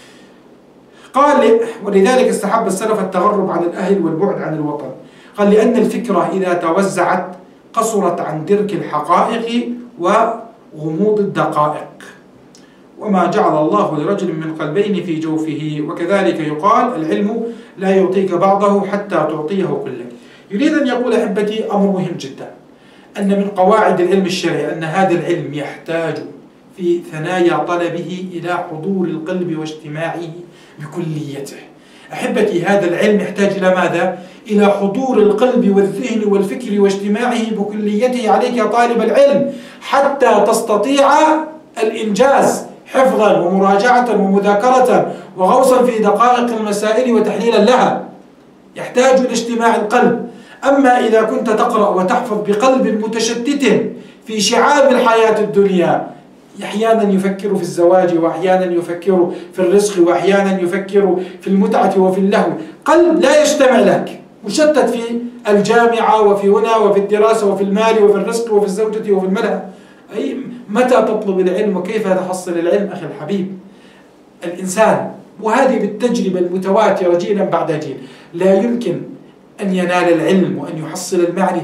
قال ولذلك استحب السلف التغرب عن الأهل والبعد عن الوطن. قال لأن الفكرة إذا توزعت قصرت عن درك الحقائق وغموض الدقائق، وما جعل الله لرجل من قلبين في جوفه، وكذلك يقال العلم لا يعطيك بعضه حتى تعطيه كلك. يريد أن يقول أحبتي أمر مهم جدا، أن من قواعد العلم الشرعي أن هذا العلم يحتاج في ثنايا طلبه إلى حضور القلب واجتماعه بكليته. أحبتي هذا العلم يحتاج إلى ماذا؟ إلى حضور القلب والذهن والفكر واجتماعه بكليته عليك يا طالب العلم حتى تستطيع الإنجاز حفظا ومراجعة ومذاكرة وغوصا في دقائق المسائل وتحليلا لها. يحتاج إلى اجتماع القلب. أما إذا كنت تقرأ وتحفظ بقلب متشتت في شعاب الحياة الدنيا، أحيانا يفكر في الزواج وأحيانا يفكر في الرزق وأحيانا يفكر في المتعة وفي اللهو، قلب لا يجتمع لك، مشتت في الجامعة وفي هنا وفي الدراسة وفي المال وفي الرزق وفي الزوجة وفي الملأ. أي متى تطلب العلم وكيف تحصل العلم أخي الحبيب؟ الإنسان، وهذه بالتجربة المتواترة جيلا بعد جيل، لا يمكن أن ينال العلم وأن يحصل المعرفة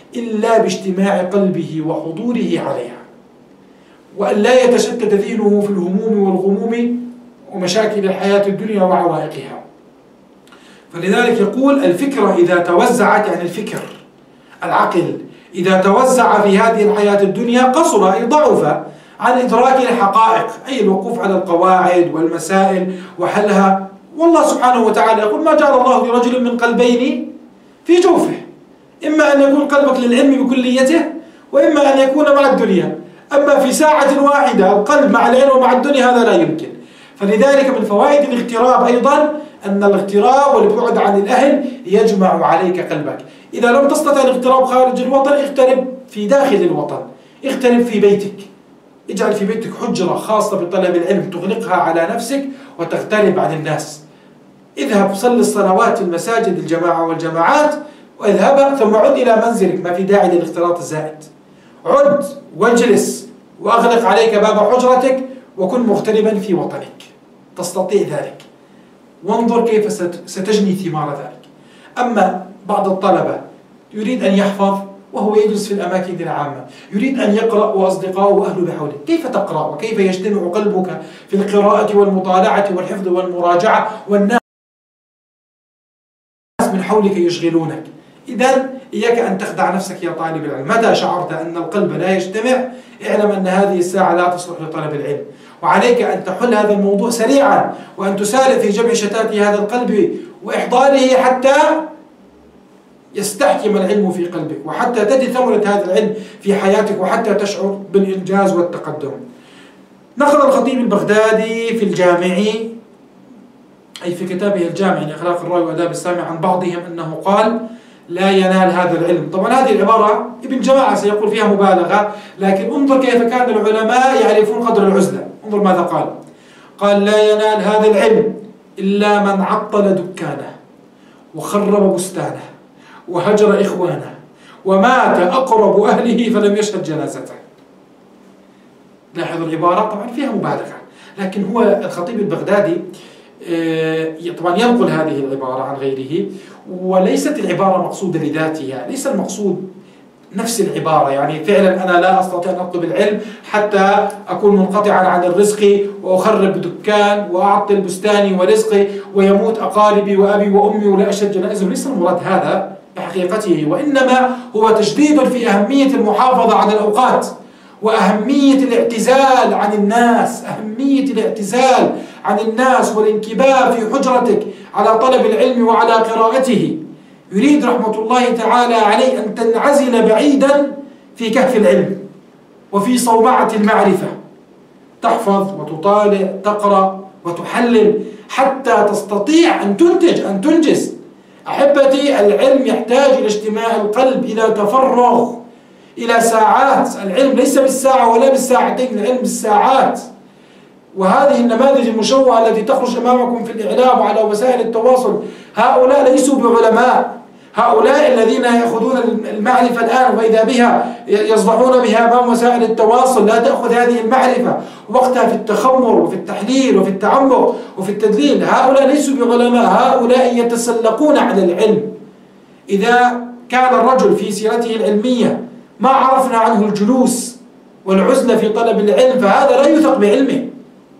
إلا باجتماع قلبه وحضوره عليها، وأن لا يتشتت ذهنه في الهموم والغموم ومشاكل الحياة الدنيا وعوائقها. فلذلك يقول الفكرة إذا توزعت، يعني الفكر العقل إذا توزع في هذه الحياة الدنيا قصر أي ضعف عن إدراك الحقائق، أي الوقوف على القواعد والمسائل وحلها. والله سبحانه وتعالى يقول ما جعل الله لرجل من قلبين في جوفه، إما أن يكون قلبك للعلم بكليته، وإما أن يكون مع الدنيا. أما في ساعة واحدة القلب مع العلم ومع الدنيا هذا لا يمكن. فلذلك من فوائد الاغتراب أيضا أن الاغتراب والبعد عن الأهل يجمع عليك قلبك. إذا لم تستطع الاغتراب خارج الوطن، اغترب في داخل الوطن، اغترب في بيتك، اجعل في بيتك حجرة خاصة بطلب العلم تغلقها على نفسك وتغترب عن الناس. اذهب صل الصلوات في المساجد الجماعة والجماعات واذهب، ثم عد إلى منزلك، ما في داعي للاختلاط الزائد. عد واجلس وأغلق عليك باب حجرتك وكن مغتربا في وطنك، تستطيع ذلك، وانظر كيف ستجني ثمار ذلك. أما بعض الطلبة يريد أن يحفظ وهو يجلس في الأماكن العامة، يريد أن يقرأ وأصدقائه وأهله بحوله. كيف تقرأ وكيف يجتمع قلبك في القراءة والمطالعة والحفظ والمراجعة والناس من حولك يشغلونك؟ إذن إياك أن تخدع نفسك يا طالب العلم. متى شعرت أن القلب لا يجتمع، اعلم أن هذه الساعة لا تصلح لطلب العلم، وعليك أن تحل هذا الموضوع سريعا، وأن تسارع في جمع شتات هذا القلب وإحضاره حتى يستحكم العلم في قلبك، وحتى تجد ثمرة هذا العلم في حياتك، وحتى تشعر بالإنجاز والتقدم. نقل الخطيب البغدادي في الجامع، أي في كتابه الجامع لأخلاق الراوي وآداب السامع، عن بعضهم أنه قال لا ينال هذا العلم. طبعا هذه العبارة ابن جماعة سيقول فيها مبالغة، لكن انظر كيف كان العلماء يعرفون قدر العزلة. انظر ماذا قال. قال لا ينال هذا العلم إلا من عطل دكانه وخرب بستانه وهجر إخوانه ومات أقرب أهله فلم يشهد جنازته. لاحظوا العبارة، طبعا فيها مبالغة، لكن هو الخطيب البغدادي طبعا ينقل هذه العبارة عن غيره، وليست العبارة مقصودة لذاتها، ليس المقصود نفس العبارة، يعني فعلا أنا لا أستطيع أن أطلب العلم حتى أكون منقطعا عن الرزق وأخرب دكان وأعطل بستاني ورزقي ويموت أقاربي وأبي وأمي ولا أشهد جنائزهم. ليس المراد هذا بحقيقته، وإنما هو تشديد في أهمية المحافظة على الأوقات، وأهمية الاعتزال عن الناس، أهمية الاعتزال عن الناس والانكباب في حجرتك على طلب العلم وعلى قراءته. يريد رحمة الله تعالى عليه أن تنعزل بعيدا في كهف العلم وفي صومعة المعرفة، تحفظ وتطالع، تقرأ وتحلل حتى تستطيع أن تنتج، أن تنجز. أحبتي، العلم يحتاج إلى اجتماع القلب، إلى تفرغ، إلى ساعات. العلم ليس بالساعة ولا بالساعتين، العلم بالساعات. وهذه النماذج المشوهة التي تخرج أمامكم في الإعلام وعلى وسائل التواصل، هؤلاء ليسوا بعلماء، هؤلاء الذين يأخذون المعرفة الآن وإذا بها يصدحون بها أمام وسائل التواصل، لا تأخذ هذه المعرفة وقتها في التخمر وفي التحليل وفي التعمق وفي التدليل. هؤلاء ليسوا بعلماء، هؤلاء يتسلقون على العلم. إذا كان الرجل في سيرته العلمية ما عرفنا عنه الجلوس والعزلة في طلب العلم، فهذا لا يثق بعلمه.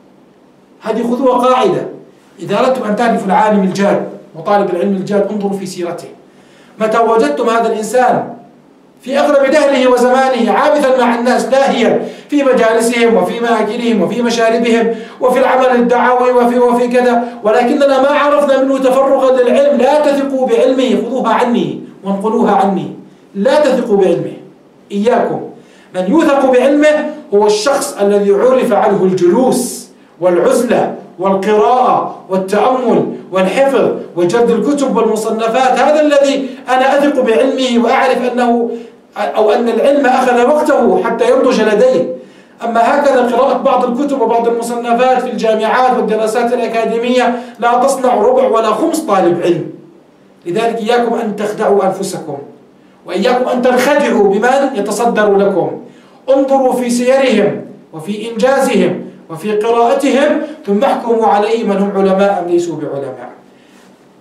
هذه خذوها قاعدة. إذا أردتم أن تعرفوا العالم الجاد وطالب العلم الجاد، انظروا في سيرته. متى وجدتم هذا الإنسان في أغلب دهره وزمانه عابثا مع الناس لاهيا في مجالسهم وفي مآكلهم وفي مشاربهم وفي العمل الدعوي وفي وفي كذا، ولكننا ما عرفنا منه تفرغا للعلم، لا تثقوا بعلمه، خذوها عني وانقلوها عني، لا تثقوا بعلمه. إياكم. من يوثق بعلمه هو الشخص الذي عرف عنه الجلوس والعزلة والقراءة والتأمل والحفظ وجلد الكتب والمصنفات. هذا الذي أنا أثق بعلمه وأعرف أنه أو أن العلم أخذ وقته حتى ينضج لديه. أما هكذا قراءة بعض الكتب وبعض المصنفات في الجامعات والدراسات الأكاديمية لا تصنع ربع ولا خمس طالب علم. لذلك إياكم أن تخدعوا أنفسكم، وإياكم أن تنخدعوا بمن يتصدر لكم. انظروا في سيرهم وفي إنجازهم وفي قراءتهم، ثم احكموا عليهم من هم علماء أم ليسوا بعلماء.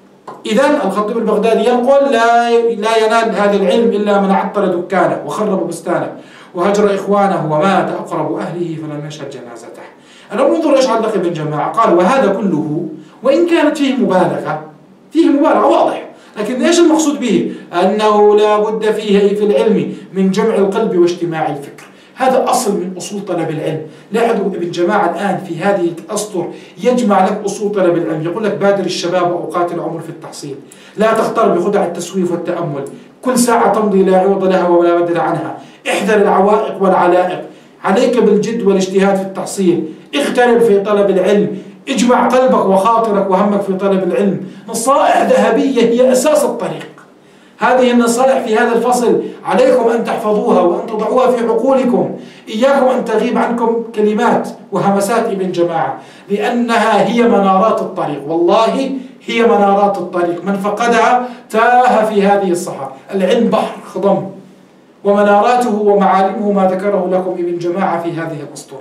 إذن الخطيب البغدادي ينقل لا لا ينال هذا العلم إلا من عطل دكانه وخرب بستانه وهجر إخوانه ومات أقرب أهله فلم يشهد جنازته. أنا انظر إيش علق ابن جماعة، قال وهذا كله وإن كانت فيه مبالغة، فيه مبالغة واضح، لكن إيش المقصود به؟ أنه لا بد فيه في العلم من جمع القلب واجتماع الفكر. هذا أصل من أصول طلب العلم. لاحظوا ابن جماعة الآن في هذه الأسطر يجمع لك أصول طلب العلم، يقول لك بادر الشباب وأوقات العمر في التحصيل، لا تغتر بخدع التسويف والتأمل، كل ساعة تمضي لا عوض لها ولا بدل عنها، احذر العوائق والعلائق، عليك بالجد والاجتهاد في التحصيل، اغترب في طلب العلم، اجمع قلبك وخاطرك وهمك في طلب العلم. نصائح ذهبية هي أساس الطريق. هذه النصائح في هذا الفصل عليكم أن تحفظوها وأن تضعوها في عقولكم. إياكم أن تغيب عنكم كلمات وهمسات ابن جماعة، لأنها هي منارات الطريق، والله هي منارات الطريق، من فقدها تاه في هذه الصحراء. العلم بحر خضم، ومناراته ومعالمه ما ذكره لكم ابن جماعة في هذه الأسطر.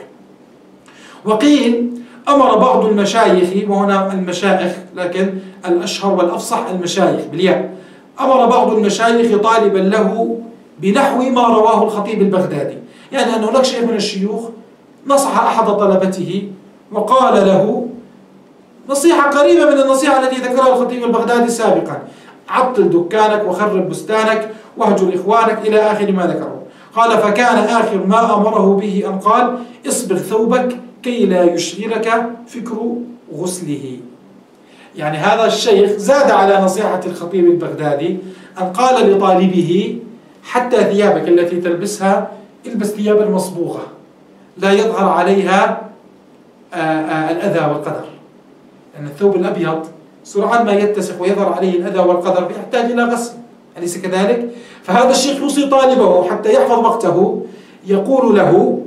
وقيل أمر بعض المشايخ، وهنا المشايخ لكن الأشهر والأفصح المشايخ بالياء، أمر بعض المشايخ طالبا له بنحو ما رواه الخطيب البغدادي، يعني أن هناك شيخ من الشيوخ نصح أحد طلبته وقال له نصيحة قريبة من النصيحة التي ذكرها الخطيب البغدادي سابقا: عطل دكانك وخرب بستانك واهجر إخوانك إلى آخر ما ذكره. قال فكان آخر ما أمره به أن قال اصبغ ثوبك كي لا يشغلك فكر غسله. يعني هذا الشيخ زاد على نصيحة الخطيب البغدادي أن قال لطالبه حتى ثيابك التي تلبسها البس ثيابا مصبوغة لا يظهر عليها آآ آآ الأذى والقدر، لأن الثوب الأبيض سرعان ما يتسخ ويظهر عليه الأذى والقدر يحتاج إلى غسل، أليس كذلك؟ فهذا الشيخ يوصي طالبه حتى يحفظ وقته، يقول له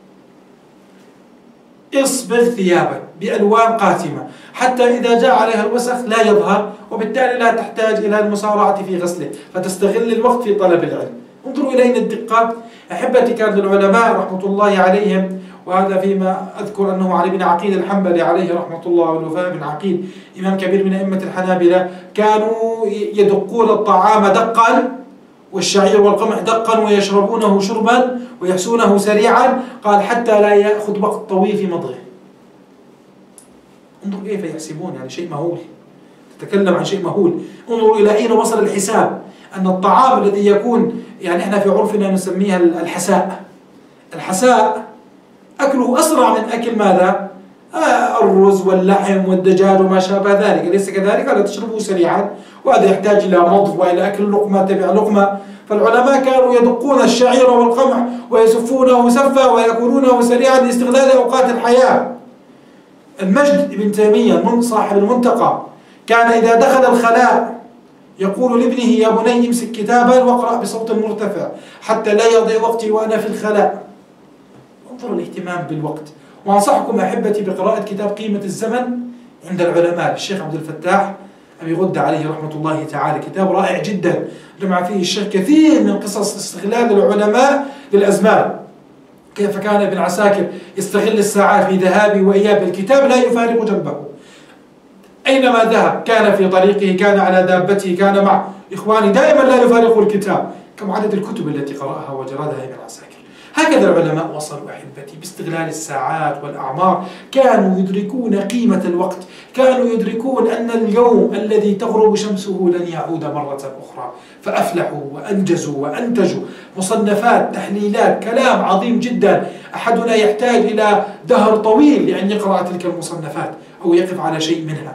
اصبغ ثيابك بألوان قاتمة حتى إذا جاء عليها الوسخ لا يظهر، وبالتالي لا تحتاج إلى المسارعة في غسله، فتستغل الوقت في طلب العلم. انظروا إلينا الدقة. أحبتي، كان العلماء رحمة الله عليهم، وهذا فيما أذكر أنه علي بن عقيل الحنبلي عليه رحمة الله، والوفاء بن عقيل إمام كبير من أئمة الحنابلة، كانوا يدقون الطعام دقا والشعير والقمح دقا ويشربونه شربا ويحسونه سريعا، قال حتى لا يأخذ وقت طويل في مضغه. انظر كيف يحسبون، يعني شيء مهول، تتكلم عن شيء مهول. انظروا إلى أين وصل الحساب، أن الطعام الذي يكون، يعني إحنا في عرفنا نسميها الحساء، الحساء أكله أسرع من أكل ماذا؟ آه الرز واللحم والدجاج وما شابه ذلك، أليس كذلك؟ لا تشربه سريعا، وهذا يحتاج إلى مضغ وإلى أكل لقمة تبع لقمة. فالعلماء كانوا يدقون الشعير والقمح ويسفونه سفا ويأكلونه سريعا لاستغلال أوقات الحياة. المجد ابن تيمية صاحب المنتقى كان إذا دخل الخلاء يقول لابنه يا بني امسك كتابا واقرأ بصوت مرتفع حتى لا يضيع وقتي وأنا في الخلاء. انظروا الاهتمام بالوقت. وأنصحكم أحبتي بقراءة كتاب قيمة الزمن عند العلماء الشيخ عبد الفتاح أبي غدة عليه رحمة الله تعالى، كتاب رائع جدا جمع فيه الشيخ كثير من قصص استغلال العلماء للأزمان، كيف كان ابن عساكر يستغل الساعات في ذهابه وإياب، الكتاب لا يفارق جنبه أينما ذهب، كان في طريقه، كان على دابته، كان مع إخوانه، دائما لا يفارق الكتاب. كم عدد الكتب التي قرأها وجردها ابن عساكر. هكذا العلماء وصلوا أحبتي باستغلال الساعات والأعمار، كانوا يدركون قيمة الوقت، كانوا يدركون أن اليوم الذي تغرب شمسه لن يعود مرة أخرى، فأفلحوا وأنجزوا وأنتجوا مصنفات، تحليلات، كلام عظيم جدا. أحدنا يحتاج إلى دهر طويل لأن يقرأ تلك المصنفات أو يقف على شيء منها.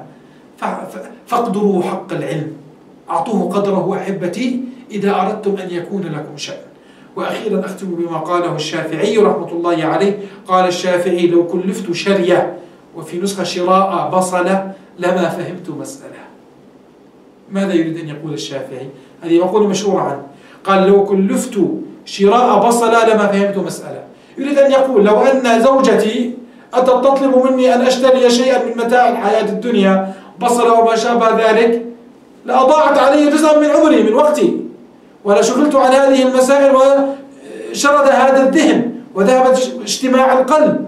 فاقدروا حق العلم، أعطوه قدره أحبتي إذا أردتم أن يكون لكم شأن. وأخيرا أختم بما قاله الشافعي رحمة الله عليه. قال الشافعي لو كلفت شرية، وفي نسخة شراء بصلة، لما فهمت مسألة. ماذا يريد أن يقول الشافعي؟ هذه مقولة مشهورة عنه. قال لو كلفت شراء بصلة لما فهمت مسألة. يريد أن يقول لو أن زوجتي أتت تطلب مني أن أشتري شيئا من متاع الحياة الدنيا، بصلة وما شابه ذلك، لأضاعت علي جزءا من عمري من وقتي، ولا شغلت عن هذه المسائل وشرد هذا الذهن وذهبت اجتماع القلب.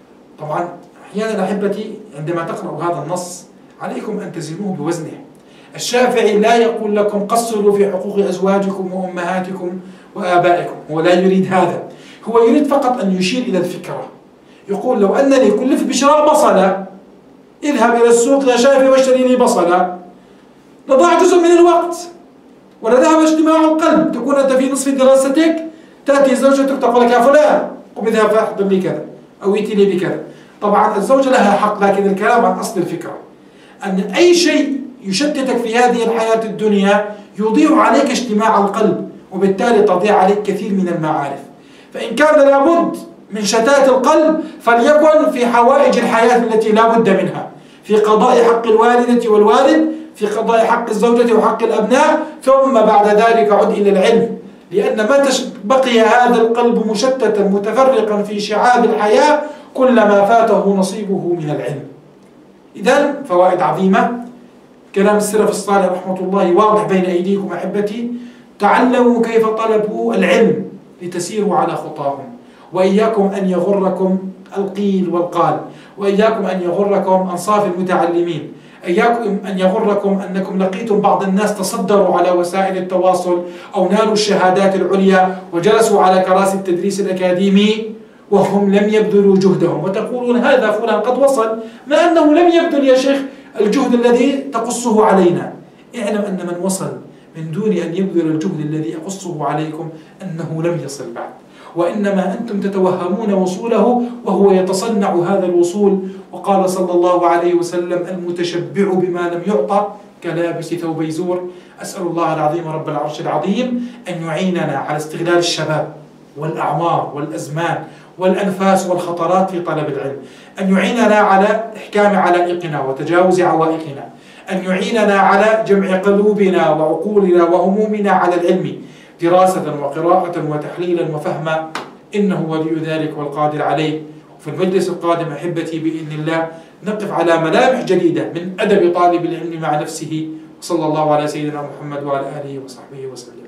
طبعا أحيانا أحبتي عندما تقرأوا هذا النص عليكم أن تزنوه بوزنه. الشافعي لا يقول لكم قصروا في حقوق أزواجكم وأمهاتكم وآبائكم، هو لا يريد هذا، هو يريد فقط أن يشير إلى الفكرة. يقول لو أنني كلف بشراء بصلة، اذهب إلى السوق يا شافعي واشتري لي بصلة، لضاع جزء من الوقت ولذهب اجتماع القلب. تكون أنت في نصف دراستك، تأتي زوجتك تقول لك يا فلان قم اذهب فاحضر لي كذا أو ائتي لي بكذا. طبعا الزوجة لها حق، لكن الكلام عن أصل الفكرة أن أي شيء يشتتك في هذه الحياة الدنيا يضيع عليك اجتماع القلب، وبالتالي تضيع عليك كثير من المعارف. فإن كان لابد من شتات القلب فليكن في حوائج الحياة التي لا بد منها، في قضاء حق الوالدة والوالد، في قضاء حق الزوجة وحق الأبناء، ثم بعد ذلك عد إلى العلم، لأن متى بقي هذا القلب مشتتا متفرقا في شعاب الحياة كلما فاته نصيبه من العلم. إذن فوائد عظيمة. كلام السلف الصالح رحمة الله واضح بين أيديكم أحبتي. تعلموا كيف طلبوا العلم لتسيروا على خطاهم، وإياكم أن يغركم القيل والقال، وإياكم أن يغركم أنصاف المتعلمين، إياكم أن يغركم أنكم لقيتم بعض الناس تصدروا على وسائل التواصل أو نالوا الشهادات العليا وجلسوا على كراسي التدريس الأكاديمي وهم لم يبذلوا جهدهم، وتقولون هذا فلان قد وصل، ما أنه لم يبذل يا شيخ الجهد الذي تقصه علينا. اعلم أن من وصل من دون أن يبذل الجهد الذي يقصه عليكم أنه لم يصل بعد، وإنما أنتم تتوهمون وصوله وهو يتصنع هذا الوصول. وقال صلى الله عليه وسلم المتشبع بما لم يعطى كلابس ثوبي زور. أسأل الله العظيم رب العرش العظيم أن يعيننا على استغلال الشباب والأعمار والأزمان والأنفاس والخطرات في طلب العلم، أن يعيننا على إحكام علائقنا وتجاوز عوائقنا، أن يعيننا على جمع قلوبنا وعقولنا وهمومنا على العلم دراسة وقراءة وتحليلا وفهما، إنه ولي ذلك والقادر عليه. في المجلس القادم أحبتي بإذن الله نقف على ملامح جديدة من أدب طالب العلم مع نفسه. صلى الله على سيدنا محمد وعلى آله وصحبه وسلم.